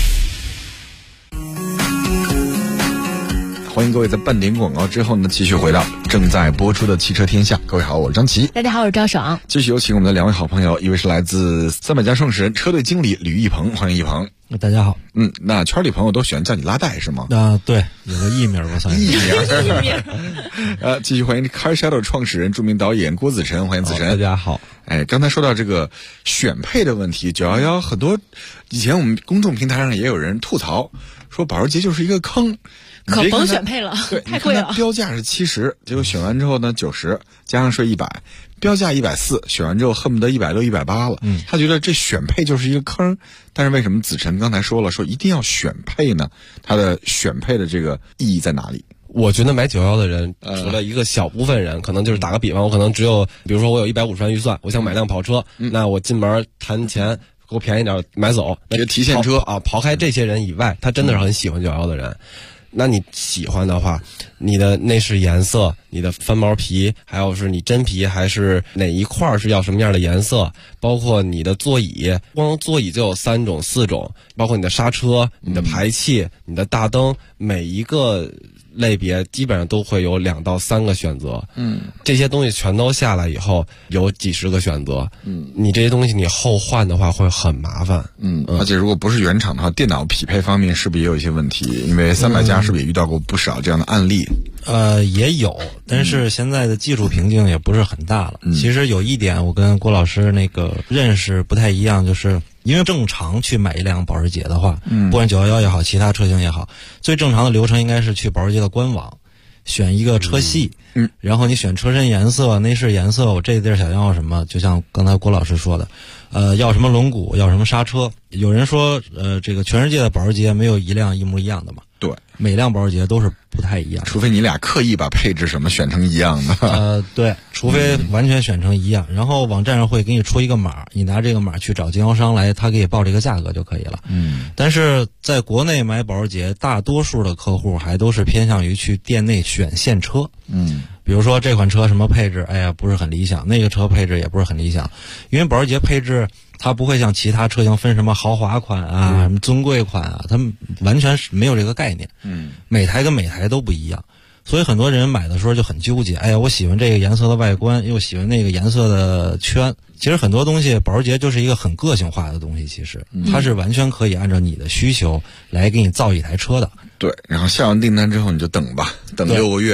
欢迎各位在半点广告之后呢，继续回到正在播出的汽车天下。各位好，我是张琪。 大家好，我是赵爽。 继续有请我们的2位好朋友，一位是来自300家创始人车队经理吕一鹏，欢迎一鹏。 大家好。 那圈里朋友都喜欢叫你拉带是吗？ 对，有个艺名吧，算是艺名。继续欢迎 Car Shadow 创始人、著名导演郭子晨，欢迎子晨。 大家好。 刚才说到这个选配的问题，911很多以前我们公众平台上也有人吐槽说保时捷就是一个坑。 可甭选配了， 对， 太贵了。 标价是70，结果选完之后呢90，加上税100，标价140，选完之后恨不得160、180了。他觉得这选配就是一个坑，但是为什么子晨刚才说了，说一定要选配呢？他的选配的这个意义在哪里？ 我觉得买911的人，除了一个小部分人，可能就是打个比方，我可能只有，比如说我有150万预算，我想买辆跑车，那我进门谈钱。给我便宜点买走， 那就提现车啊。刨开这些人以外，他真的是很喜欢911的人。那你喜欢的话，你的内饰颜色，你的翻毛皮，还有是你真皮还是哪一块是要什么样的颜色，包括你的座椅，光座椅就有3种4种，包括你的刹车、你的排气、你的大灯，每一个类别基本上都会有2到3个选择。这些东西全都下来以后有几十个选择。你这些东西你后换的话会很麻烦。 而且如果不是原厂的话，电脑匹配方面是不是也有一些问题？因为300家是不是也遇到过不少这样的案例？ 也有，但是现在的技术瓶颈也不是很大了。其实有一点我跟郭老师那个认识不太一样，就是因为正常去买一辆保时捷的话，不管911也好，其他车型也好，最正常的流程应该是去保时捷的官网选一个车系，然后你选车身颜色、内饰颜色，我这地儿想要什么，就像刚才郭老师说的，要什么轮毂，要什么刹车。有人说，这个全世界的保时捷没有一辆一模一样的嘛？ 对， 每辆保时捷都是不太一样的， 除非你俩刻意把配置什么选成一样的。 对，除非完全选成一样，然后网站上会给你出一个码，你拿这个码去找经销商来，他给你报这个价格就可以了。但是在国内买保时捷，大多数的客户还都是偏向于去店内选现车。比如说这款车什么配置，不是很理想，那个车配置也不是很理想，因为保时捷配置它不会像其他车型分什么豪华款啊、什么尊贵款啊，它完全是没有这个概念。每台跟每台都不一样，所以很多人买的时候就很纠结。我喜欢这个颜色的外观，又喜欢那个颜色的圈。其实很多东西，保时捷就是一个很个性化的东西，其实它是完全可以按照你的需求来给你造一台车的。 对，然后下完订单之后你就等吧，等6个月。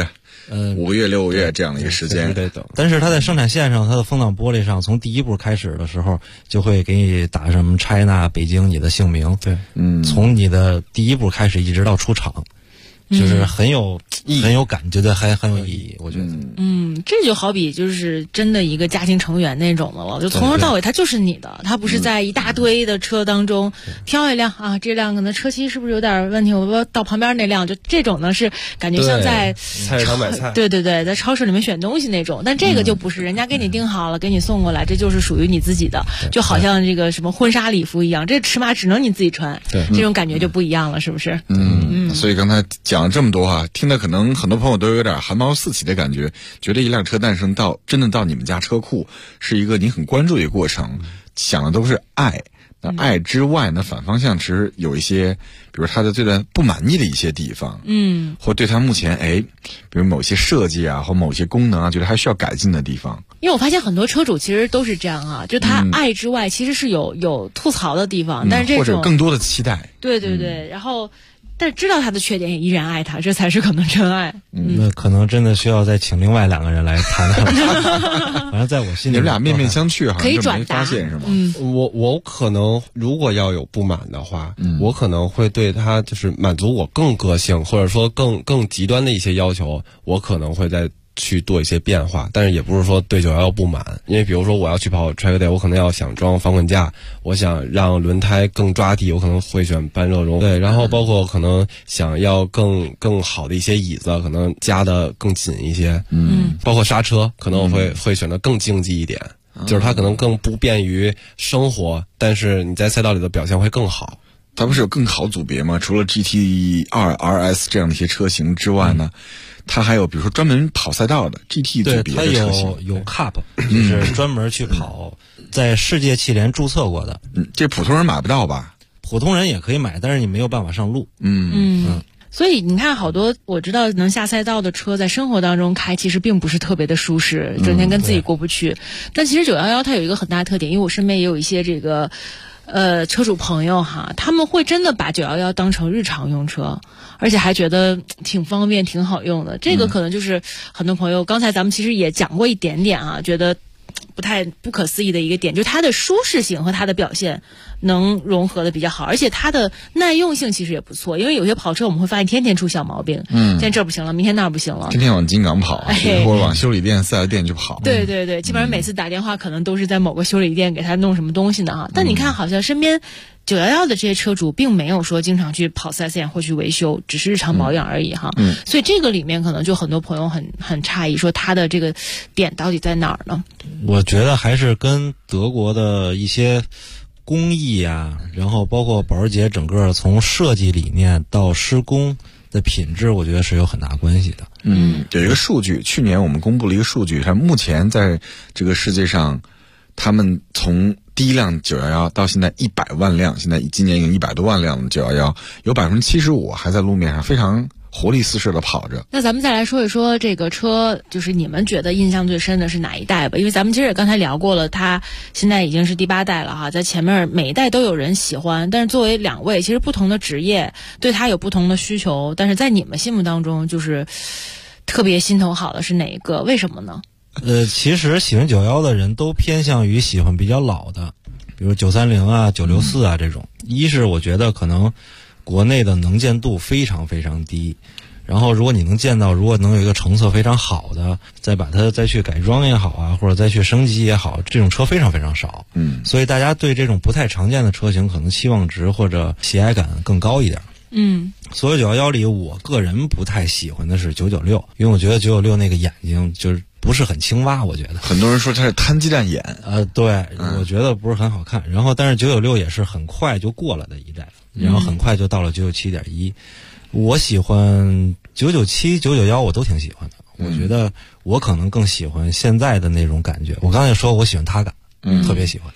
5个月6个月这样的一个时间得等。但是它在生产线上，它的风挡玻璃上，从第一步开始的时候，就会给你打什么 China 北京你的姓名，对，从你的第一步开始一直到出厂。就是很有感觉的，还很有意义，我觉得。 这就好比就是真的一个家庭成员那种的了，就从头到尾它就是你的，它不是在一大堆的车当中挑一辆啊，这辆可能车漆是不是有点问题，我到旁边那辆，就这种呢是感觉像在菜市场买菜， 对，在超市里面选东西那种，但这个就不是，人家给你订好了，给你送过来，这就是属于你自己的，就好像这个什么婚纱礼服一样，这尺码只能你自己穿，这种感觉就不一样了，是不是？ 所以刚才讲了这么多啊，听的可能很多朋友都有点汗毛四起的感觉，觉得一辆车诞生真的到你们家车库是一个你很关注的一个过程，想的都是爱。那爱之外呢，反方向其实有一些，比如他对他不满意的一些地方，或对他目前比如某些设计啊，或某些功能啊，觉得还需要改进的地方。 因为我发现很多车主其实都是这样啊，就他爱之外，其实是有吐槽的地方，但是这种或者更多的期待。 对，然后。但是知道他的缺点也依然爱他，这才是可能真爱。 那可能真的需要再请另外2个人来谈谈。反正在我心里， 你们俩面面相觑，好像就没发现是吗？ 我可能如果要有不满的话，我可能会对他就是满足我更个性，或者说更极端的一些要求，我可能会在。去做一些变化，但是也不是说对911不满，因为比如说我要去跑 track day， 我可能要想装防滚架，我想让轮胎更抓地，我可能会选半热熔，对，然后包括可能想要更好的一些椅子，可能加的更紧一些，包括刹车，可能我会选择更竞技一点，就是它可能更不便于生活，但是你在赛道里的表现会更好。 它不是有更好组别吗？除了 GT2 RS 这样的一些车型之外呢，它还有比如说专门跑赛道的 GT 组别的车型， 有 Cup， 就是专门去跑，在世界汽联注册过的。 这普通人买不到吧？ 普通人也可以买，但是你没有办法上路。 所以你看，好多我知道能下赛道的车，在生活当中开其实并不是特别的舒适，整天跟自己过不去。但其实911它有一个很大的特点，因为我身边也有一些这个车主朋友哈，他们会真的把911当成日常用车，而且还觉得挺方便、挺好用的。这个可能就是很多朋友刚才咱们其实也讲过一点点啊，觉得不可思议的一个点，就是它的舒适性和它的表现能融合的比较好，而且它的耐用性其实也不错。因为有些跑车我们会发现天天出小毛病，今天这不行了，明天那不行了， 天天往金港跑，或者往修理店、4S店去跑。 对，基本上每次打电话可能都是在某个修理店给他弄什么东西呢哈。但你看，好像身边911的这些车主并没有说经常去跑4S店或去维修，只是日常保养而已哈。所以这个里面可能就很多朋友很诧异，说他的这个点到底在哪儿呢？ 我觉得还是跟德国的一些工艺啊，然后包括保时捷整个从设计理念到施工的品质，我觉得是有很大关系的。 有一个数据，去年我们公布了一个数据，它目前在这个世界上，他们从第一辆911到现在100万辆，现在今年已经100多万辆的911，有75%还在路面上非常活力四射的跑着。 那咱们再来说一说这个车，就是你们觉得印象最深的是哪一代吧？因为咱们其实也刚才聊过了，它现在已经是第8代了哈，在前面每一代都有人喜欢，但是作为2位其实不同的职业，对它有不同的需求，但是在你们心目当中就是特别心头好的是哪一个？为什么呢？ 其实喜欢911的人都偏向于喜欢比较老的，比如930啊、964啊这种。一是我觉得可能国内的能见度非常非常低，然后如果你能见到，如果能有一个成色非常好的，再把它再去改装也好啊，或者再去升级也好，这种车非常非常少。所以大家对这种不太常见的车型可能期望值或者喜爱感更高一点。所有911里，我个人不太喜欢的是996，因为我觉得996那个眼睛就是不是很青蛙，我觉得很多人说它是摊鸡蛋眼。 对，我觉得不是很好看。然后，但是996也是很快就过了的一代，然后很快就到了997.1。我喜欢997、991，我都挺喜欢的。我觉得我可能更喜欢现在的那种感觉。我刚才说我喜欢他感，特别喜欢。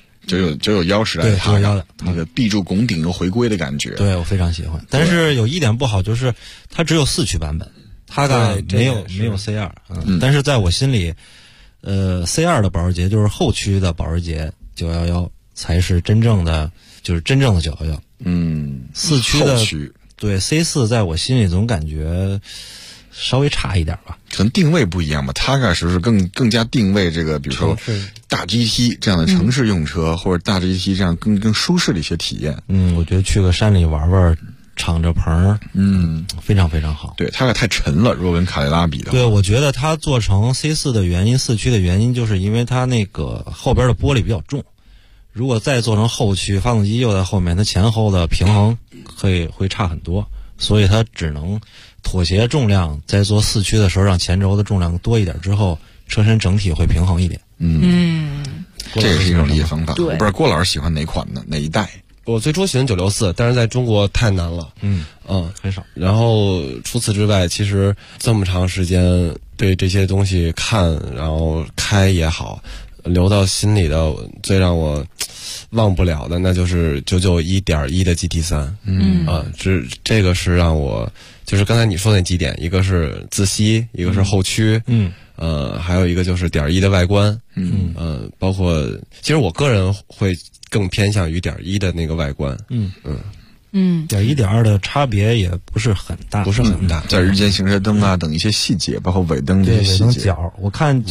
991时代的他感，那个壁柱拱顶又回归的感觉， 对我非常喜欢。但是有一点不好，就是它只有4驱版本，它没有 C2。但是在我心里，C2 的保时捷就是后驱的保时捷911才是真正的911。4驱的对 C4 在我心里总感觉稍微差一点吧。 可能定位不一样吧，他嘎是不是更加定位这个，比如说大 GT 这样的城市用车，或者大 GT 这样更舒适的一些体验。 我觉得去个山里玩玩，敞着棚，非常非常好。 对，它太沉了，如果跟卡雷拉比的话。 对，我觉得它做成 C4 的原因，4驱的原因，就是因为它那个后边的玻璃比较重。如果再做成后驱，发动机又在后面，它前后的平衡会差很多，所以它只能妥协重量，在做4驱的时候让前轴的重量多一点之后，车身整体会平衡一点。 这也是一种理解方法。 对， 不知道郭老师喜欢哪款呢？哪一代？ 我最初喜欢964，但是在中国太难了，很少。然后除此之外，其实这么长时间对这些东西看，然后开也好，留到心里的最让我忘不了的，那就是 991.1 的 GT3。这个是让我，就是刚才你说的那几点，一个是自吸，一个是后驱，还有一个就是1.1的外观，包括其实我个人会更偏向于1.1的那个外观，1.1、1.2的差别也不是很大， 在日间行车灯啊等一些细节，包括尾灯这些细节。 尾灯角，我看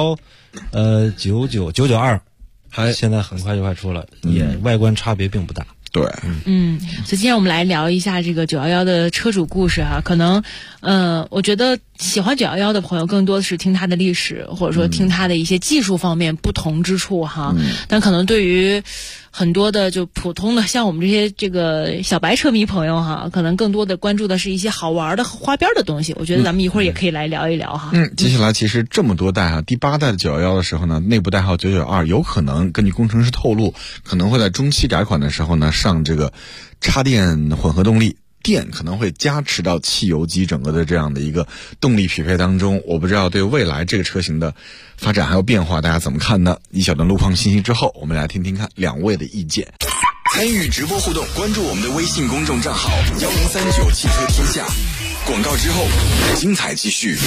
91、992，还现在很快就快出了，也外观差别并不大。 对， 所以今天我们来聊一下这个911的车主故事哈。可能，我觉得喜欢911的朋友更多的是听它的历史，或者说听它的一些技术方面不同之处哈。但可能对于很多的就普通的像我们这个小白车迷朋友哈，可能更多的关注的是一些好玩的花边的东西。我觉得咱们一会儿也可以来聊一聊哈。 接下来其实这么多代哈，第8代的911的时候呢，内部代号992，有可能根据工程师透露，可能会在中期改款的时候呢上这个插电混合动力。电可能会加持到汽油机整个的这样的一个动力匹配当中，我不知道对未来这个车型的发展还有变化大家怎么看呢？一小段路况信息之后，我们来听听看两位的意见。 参与直播互动，关注我们的微信公众账号1039汽车天下。广告之后，精彩继续。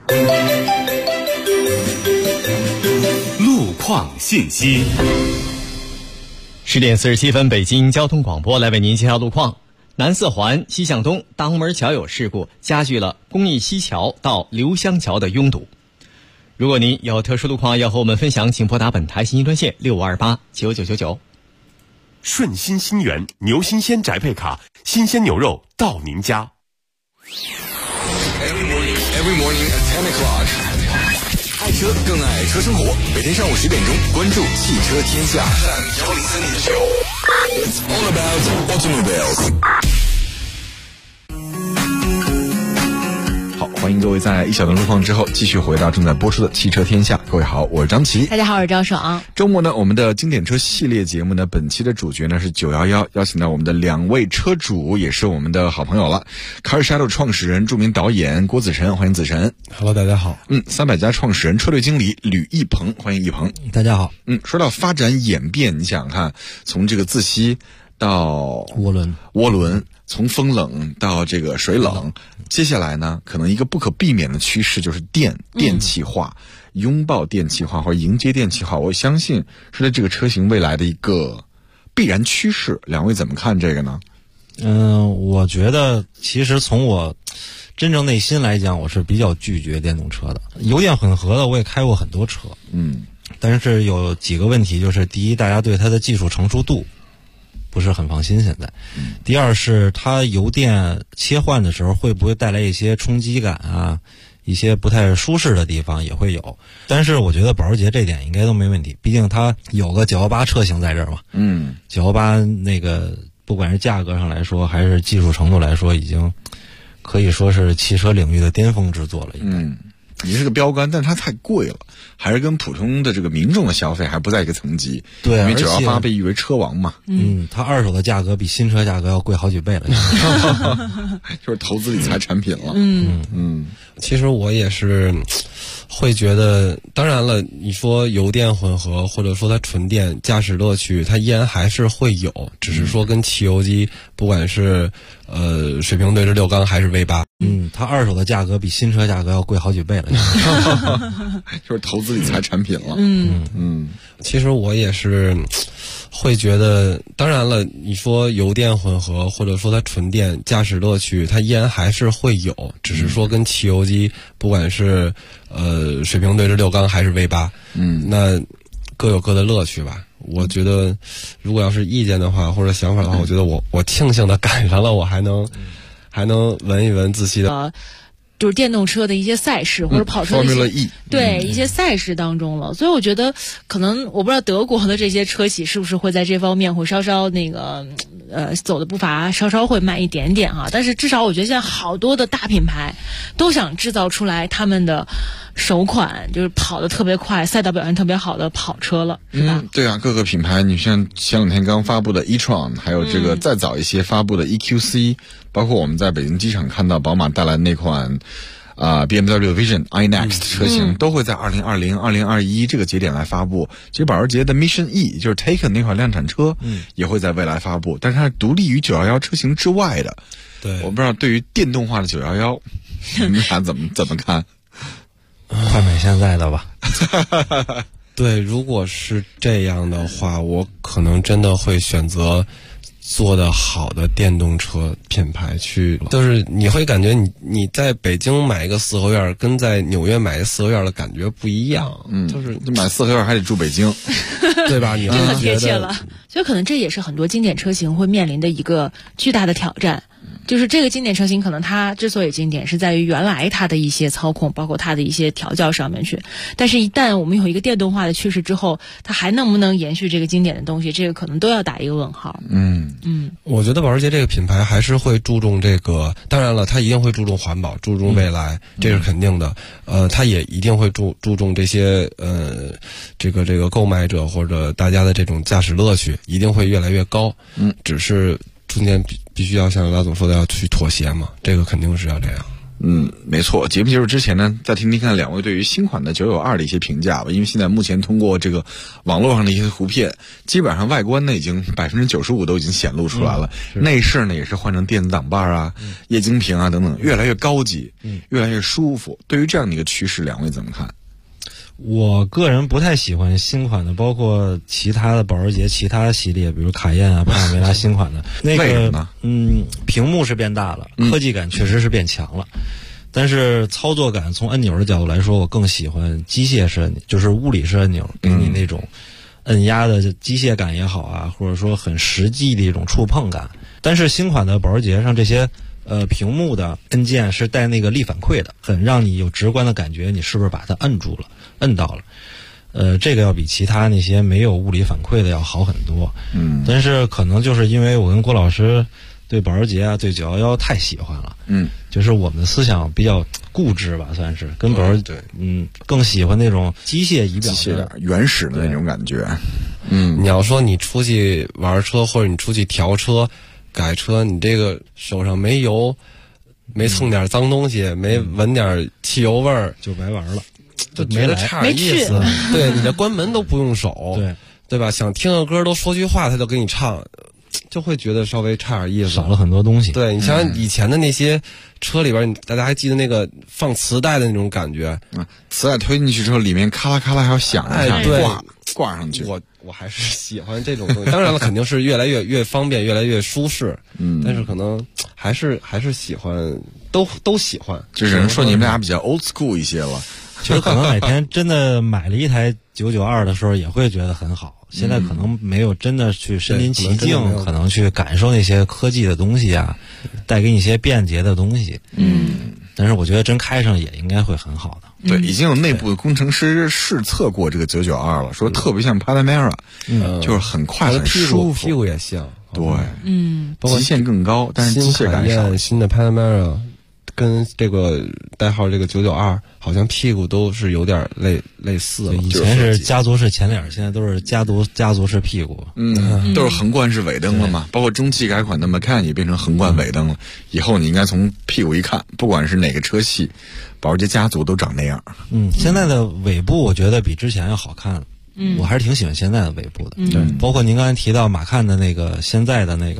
路况信息。 10点47分，北京交通广播来为您介绍路况。南四环西向东大红门桥有事故，加剧了公益西桥到刘湘桥的拥堵。如果您有特殊路况要和我们分享，请拨打本台信息专线65289999。 顺心新源牛新鲜宅配卡，新鲜牛肉到您家。 Every morning at 10 o'clock， 爱车更爱车生活。每天上午10点钟，关注汽车天下103.9。It's all about automobiles。 好，欢迎各位在一小段路况之后继续回到正在播出的汽车天下。各位好，我是张琪。 大家好，我是赵爽。 周末呢，我们的经典车系列节目呢，本期的主角呢是911，邀请到我们的两位车主，也是我们的好朋友了。Car Shadow 创始人、著名导演郭子晨，欢迎子晨。 Hello， 大家好。 300家创始人、车队经理吕一鹏，欢迎一鹏。 大家好。 说到发展演变，你想想看，从这个自吸到涡轮，从风冷到这个水冷，接下来呢，可能一个不可避免的趋势就是电气化，拥抱电气化或者迎接电气化。我相信是在这个车型未来的一个必然趋势。两位怎么看这个呢？ 我觉得其实从我真正内心来讲，我是比较拒绝电动车的。油电混合的我也开过很多车，但是有几个问题，就是第一，大家对它的技术成熟度不是很放心现在。第二是它油电切换的时候会不会带来一些冲击感啊，一些不太舒适的地方也会有。但是我觉得保时捷这点应该都没问题，毕竟它有个918车型在这儿嘛。918那个不管是价格上来说还是技术程度来说，已经可以说是汽车领域的巅峰之作了。 也是个标杆，但它太贵了，还是跟普通的这个民众的消费还不在一个层级。 对， 因为918被誉为车王嘛。 它二手的价格比新车价格要贵好几倍了。 就是投资理财产品了。 其实我也是会觉得，当然了，你说油电混合或者说它纯电，驾驶乐趣它依然还是会有，只是说跟汽油机不管是水平对置6缸还是 V8。 它二手的价格比新车价格要贵好几倍了， 就是投资理财产品了。 其实我也是会觉得，当然了，你说油电混合或者说它纯电，驾驶乐趣它依然还是会有，只是说跟汽油机不管是水平对置6缸还是 V8，那各有各的乐趣吧。我觉得如果要是意见的话或者想法的话，我觉得我庆幸的赶上了，我还能闻一闻自己的就是电动车的一些赛事或者跑车的一些赛事当中了，所以我觉得可能我不知道德国的这些车企是不是会在这方面会稍稍那个走的步伐稍稍会慢一点点哈，但是至少我觉得现在好多的大品牌都想制造出来他们的首款就是跑得特别快、赛道表现特别好的跑车了，是吧？ 对啊，各个品牌，你像前两天刚发布的 e-tron， 还有这个再早一些发布的 EQC，包括我们在北京机场看到宝马带来那款BMW Vision iNext 车型，都会在2020、2021这个节点来发布。其实保时捷的 Mission E 就是 Taycan 那款量产车，也会在未来发布，但是它是独立于911车型之外的。 对， 我不知道对于电动化的911，你们俩怎么看？ 快美现在的吧。 对，如果是这样的话，我可能真的会选择做的好的电动车品牌去，就是你会感觉你在北京买一个四合院跟在纽约买一个四合院的感觉不一样，就是你买四合院还得住北京， 对吧？你会很贴切了，所以可能这也是很多经典车型会面临的一个巨大的挑战。就是这个经典车型可能它之所以经典是在于原来它的一些操控包括它的一些调教上面去，但是一旦我们有一个电动化的趋势之后，它还能不能延续这个经典的东西，这个可能都要打一个问号。 我觉得保时捷这个品牌还是会注重这个，当然了它一定会注重环保注重未来，这是肯定的。它也一定会注重这些这个购买者或者大家的这种驾驶乐趣一定会越来越高。只是中间必须要像老总说的要去妥协嘛，这个肯定是要这样。 没错。节目结束之前呢，再听听看两位对于新款的992的一些评价吧。因为现在目前通过这个网络上的一些图片，基本上外观呢已经95%都已经显露出来了，内饰呢也是换成电子挡把啊、液晶屏啊等等，越来越高级，越来越舒服。对于这样的一个趋势，两位怎么看？ 我个人不太喜欢新款的，包括其他的保时捷其他系列，比如卡宴啊、帕拉梅拉新款的那个，屏幕是变大了，科技感确实是变强了，但是操作感从按钮的角度来说，我更喜欢机械式按钮，就是物理式按钮，给你那种摁压的机械感也好啊，或者说很实际的一种触碰感。但是新款的保时捷上这些屏幕的按键是带那个力反馈的，很让你有直观的感觉，你是不是把它摁住了、摁到了。这个要比其他那些没有物理反馈的要好很多。但是可能就是因为我跟郭老师对保时捷啊、对911太喜欢了。就是我们的思想比较固执吧，算是跟保时捷更喜欢那种机械仪表的原始的那种感觉。 你要说你出去玩车或者你出去调车改车，你这个手上没油，没蹭点脏东西，没闻点汽油味儿， 就白玩了， 就觉得差点意思。对，你这关门都不用手，对吧？想听个歌都说句话，他就给你唱，就会觉得稍微差点意思， 少了很多东西。 对，你想想以前的那些车里边，大家还记得那个放磁带的那种感觉？ 磁带推进去之后，里面咔啦咔啦还要响一下，挂上去。 我还是喜欢这种东西，当然了，肯定是越来越方便，越来越舒适。但是可能还是喜欢，都喜欢。 就是人说你们俩比较 old school 一些了。 其实可能哪天真的买了一台992的时候，也会觉得很好。现在可能没有真的去身临其境，可能去感受那些科技的东西啊，带给你一些便捷的东西。但是我觉得真开上也应该会很好的。 对，已经有内部的工程师试测过这个992了，说特别像 Panamera，就是很快很舒服， 屁股也像。 对，包括极限更高，但是机械感少。 新的 Panamera跟这个代号这个992好像屁股都是有点类似。 以前是家族式前脸，现在都是家族式屁股。 都是横贯式尾灯了嘛，包括中期改款的 Macan 也变成横贯尾灯了。以后你应该从屁股一看，不管是哪个车系，保时捷家族都长那样。 现在的尾部我觉得比之前要好看了。我还是挺喜欢现在的尾部的。对，包括您刚才提到马看的那个现在的那个，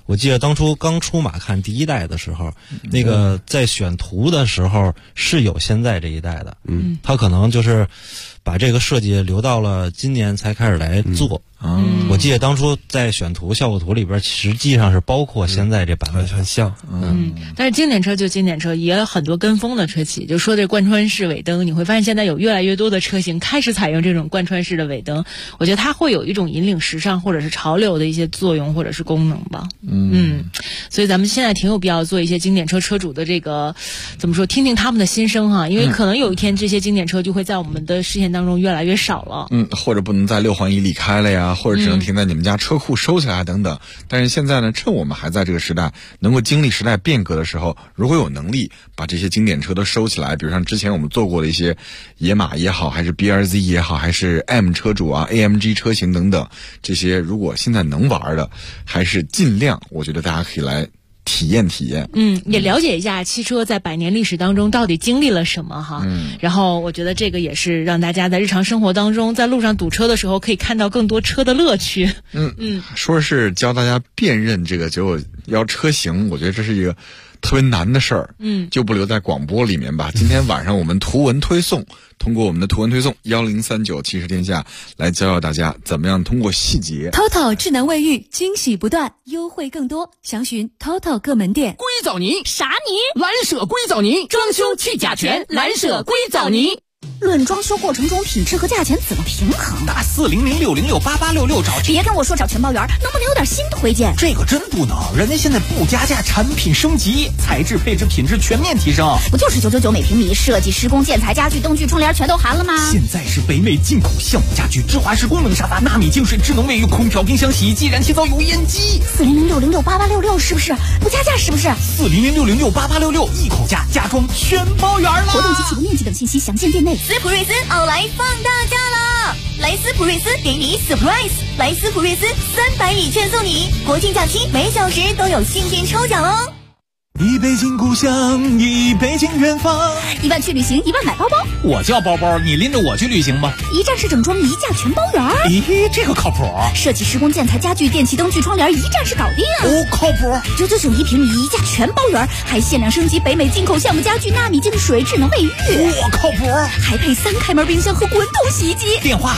我记得当初刚出马看第一代的时候，那个在选图的时候是有现在这一代的，他可能就是把这个设计留到了今年才开始来做。我记得当初在选图效果图里边，实际上是包括现在这版本很像。 但是经典车就经典车，也有很多跟风的车企。就说这贯穿式尾灯，你会发现现在有越来越多的车型开始采用这种贯穿式的尾灯。我觉得它会有一种引领时尚或者是潮流的一些作用或者是功能吧。所以咱们现在挺有必要做一些经典车车主的这个怎么说，听听他们的心声哈，因为可能有一天这些经典车就会在我们的视线当中越来越少了。 或者不能在6环以里开了呀，或者只能停在你们家车库收起来等等。但是现在呢，趁我们还在这个时代能够经历时代变革的时候，如果有能力把这些经典车都收起来，比如像之前我们做过的一些野马也好，还是 BRZ 也好，还是 M 车主啊 AMG 车型等等，这些如果现在能玩的，还是尽量我觉得大家可以来体验体验。 也了解一下汽车在100年历史当中到底经历了什么哈。然后我觉得这个也是让大家在日常生活当中，在路上堵车的时候可以看到更多车的乐趣。 说是教大家辨认这个991车型，我觉得这是一个特别难的事儿。就不留在广播里面吧。今天晚上我们图文推送，通过我们的图文推送1039汽车天下来教大家怎么样通过细节。 TOTO 智能卫浴，惊喜不断，优惠更多，详询 TOTO 各门店。 硅藻泥啥泥？ 蓝舍硅藻泥，装修去甲醛，蓝舍硅藻泥。 论装修过程中品质和价钱怎么平衡？ 打40060688866找。 别跟我说找全包圆，能不能有点新推荐？ 这个真不能，人家现在不加价，产品升级，材质配置品质全面提升。 不就是999每平米，设计施工建材家具灯具窗帘全都含了吗？ 现在是北美进口项目家具，芝华士功能沙发，纳米净水智能卫浴，空调冰箱洗衣机，燃气灶油烟机。 40060688866是不是？不加价是不是 ？40060688866一口价，家装全包圆了。 活动及启动面积等信息详见店内。 斯普锐斯奥莱放大价了！来斯普锐斯给你 surprise， 来斯普锐斯300礼券送你，国庆假期每小时都有幸运抽奖哦！ 一杯敬故乡，一杯敬远方。 1万去旅行，1万买包包。 我叫包包，你拎着我去旅行吧。 一站式整装，一价全包圆。 咦，这个靠谱。 设计施工建材家具电器灯具窗帘一站式搞定。 靠谱。 999一平米，一价全包圆，还限量升级北美进口项目家具纳米净水智能卫浴。 靠谱。 还配3开门冰箱和滚筒洗衣机。 电话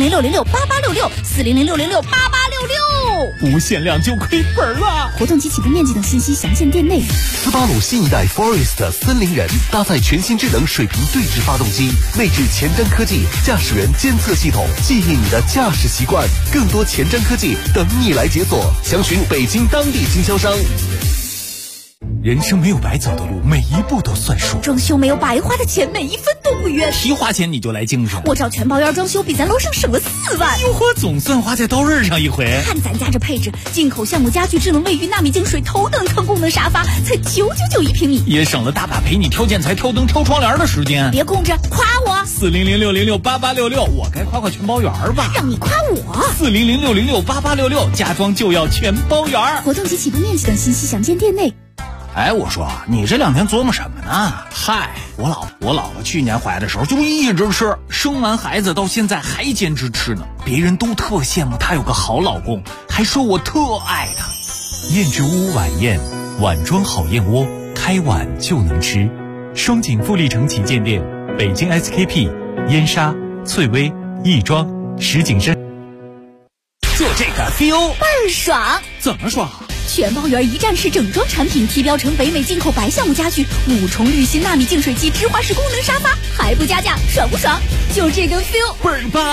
40060688866，40060688866。 不限量就亏本了。 活动及启动面积等信息详见店内。 斯巴鲁新一代 Forest 森林人搭载全新智能水平对置发动机，内置前瞻科技驾驶员监测系统，记忆你的驾驶习惯。更多前瞻科技等你来解锁，详询北京当地经销商。 人生没有白走的路，每一步都算数。 装修没有白花的钱，每一分都不冤。 提花钱你就来精神， 我找全包圆装修比咱楼上省了4万。 哟呵，总算花在刀刃上一回。 看咱家这配置，进口项目家具智能卫浴纳米净水头等舱功能沙发才999一平米， 也省了大把陪你挑建材挑灯挑窗帘的时间。 别空着，夸我。 40060688866，我该夸夸全包圆吧。 让你夸我。 40060688866，家装就要全包圆。 活动及启动面积等信息详见店内。 哎，我说你这2天琢磨什么呢？嗨，我老婆去年怀的时候就一直吃，生完孩子到现在还坚持吃呢。别人都特羡慕她有个好老公，还说我特爱她。 燕之屋晚宴，碗装好燕窝，开碗就能吃。双井富力城旗舰店，北京 SKP、燕莎、翠微、亦庄、石景山。 就这个 feel 倍儿爽。 怎么爽？ 全包圆一站式整装产品，提标成北美进口白橡木家具，5重滤芯纳米净水机，芝华士功能沙发，还不加价，爽不爽？就这个 feel 倍儿棒。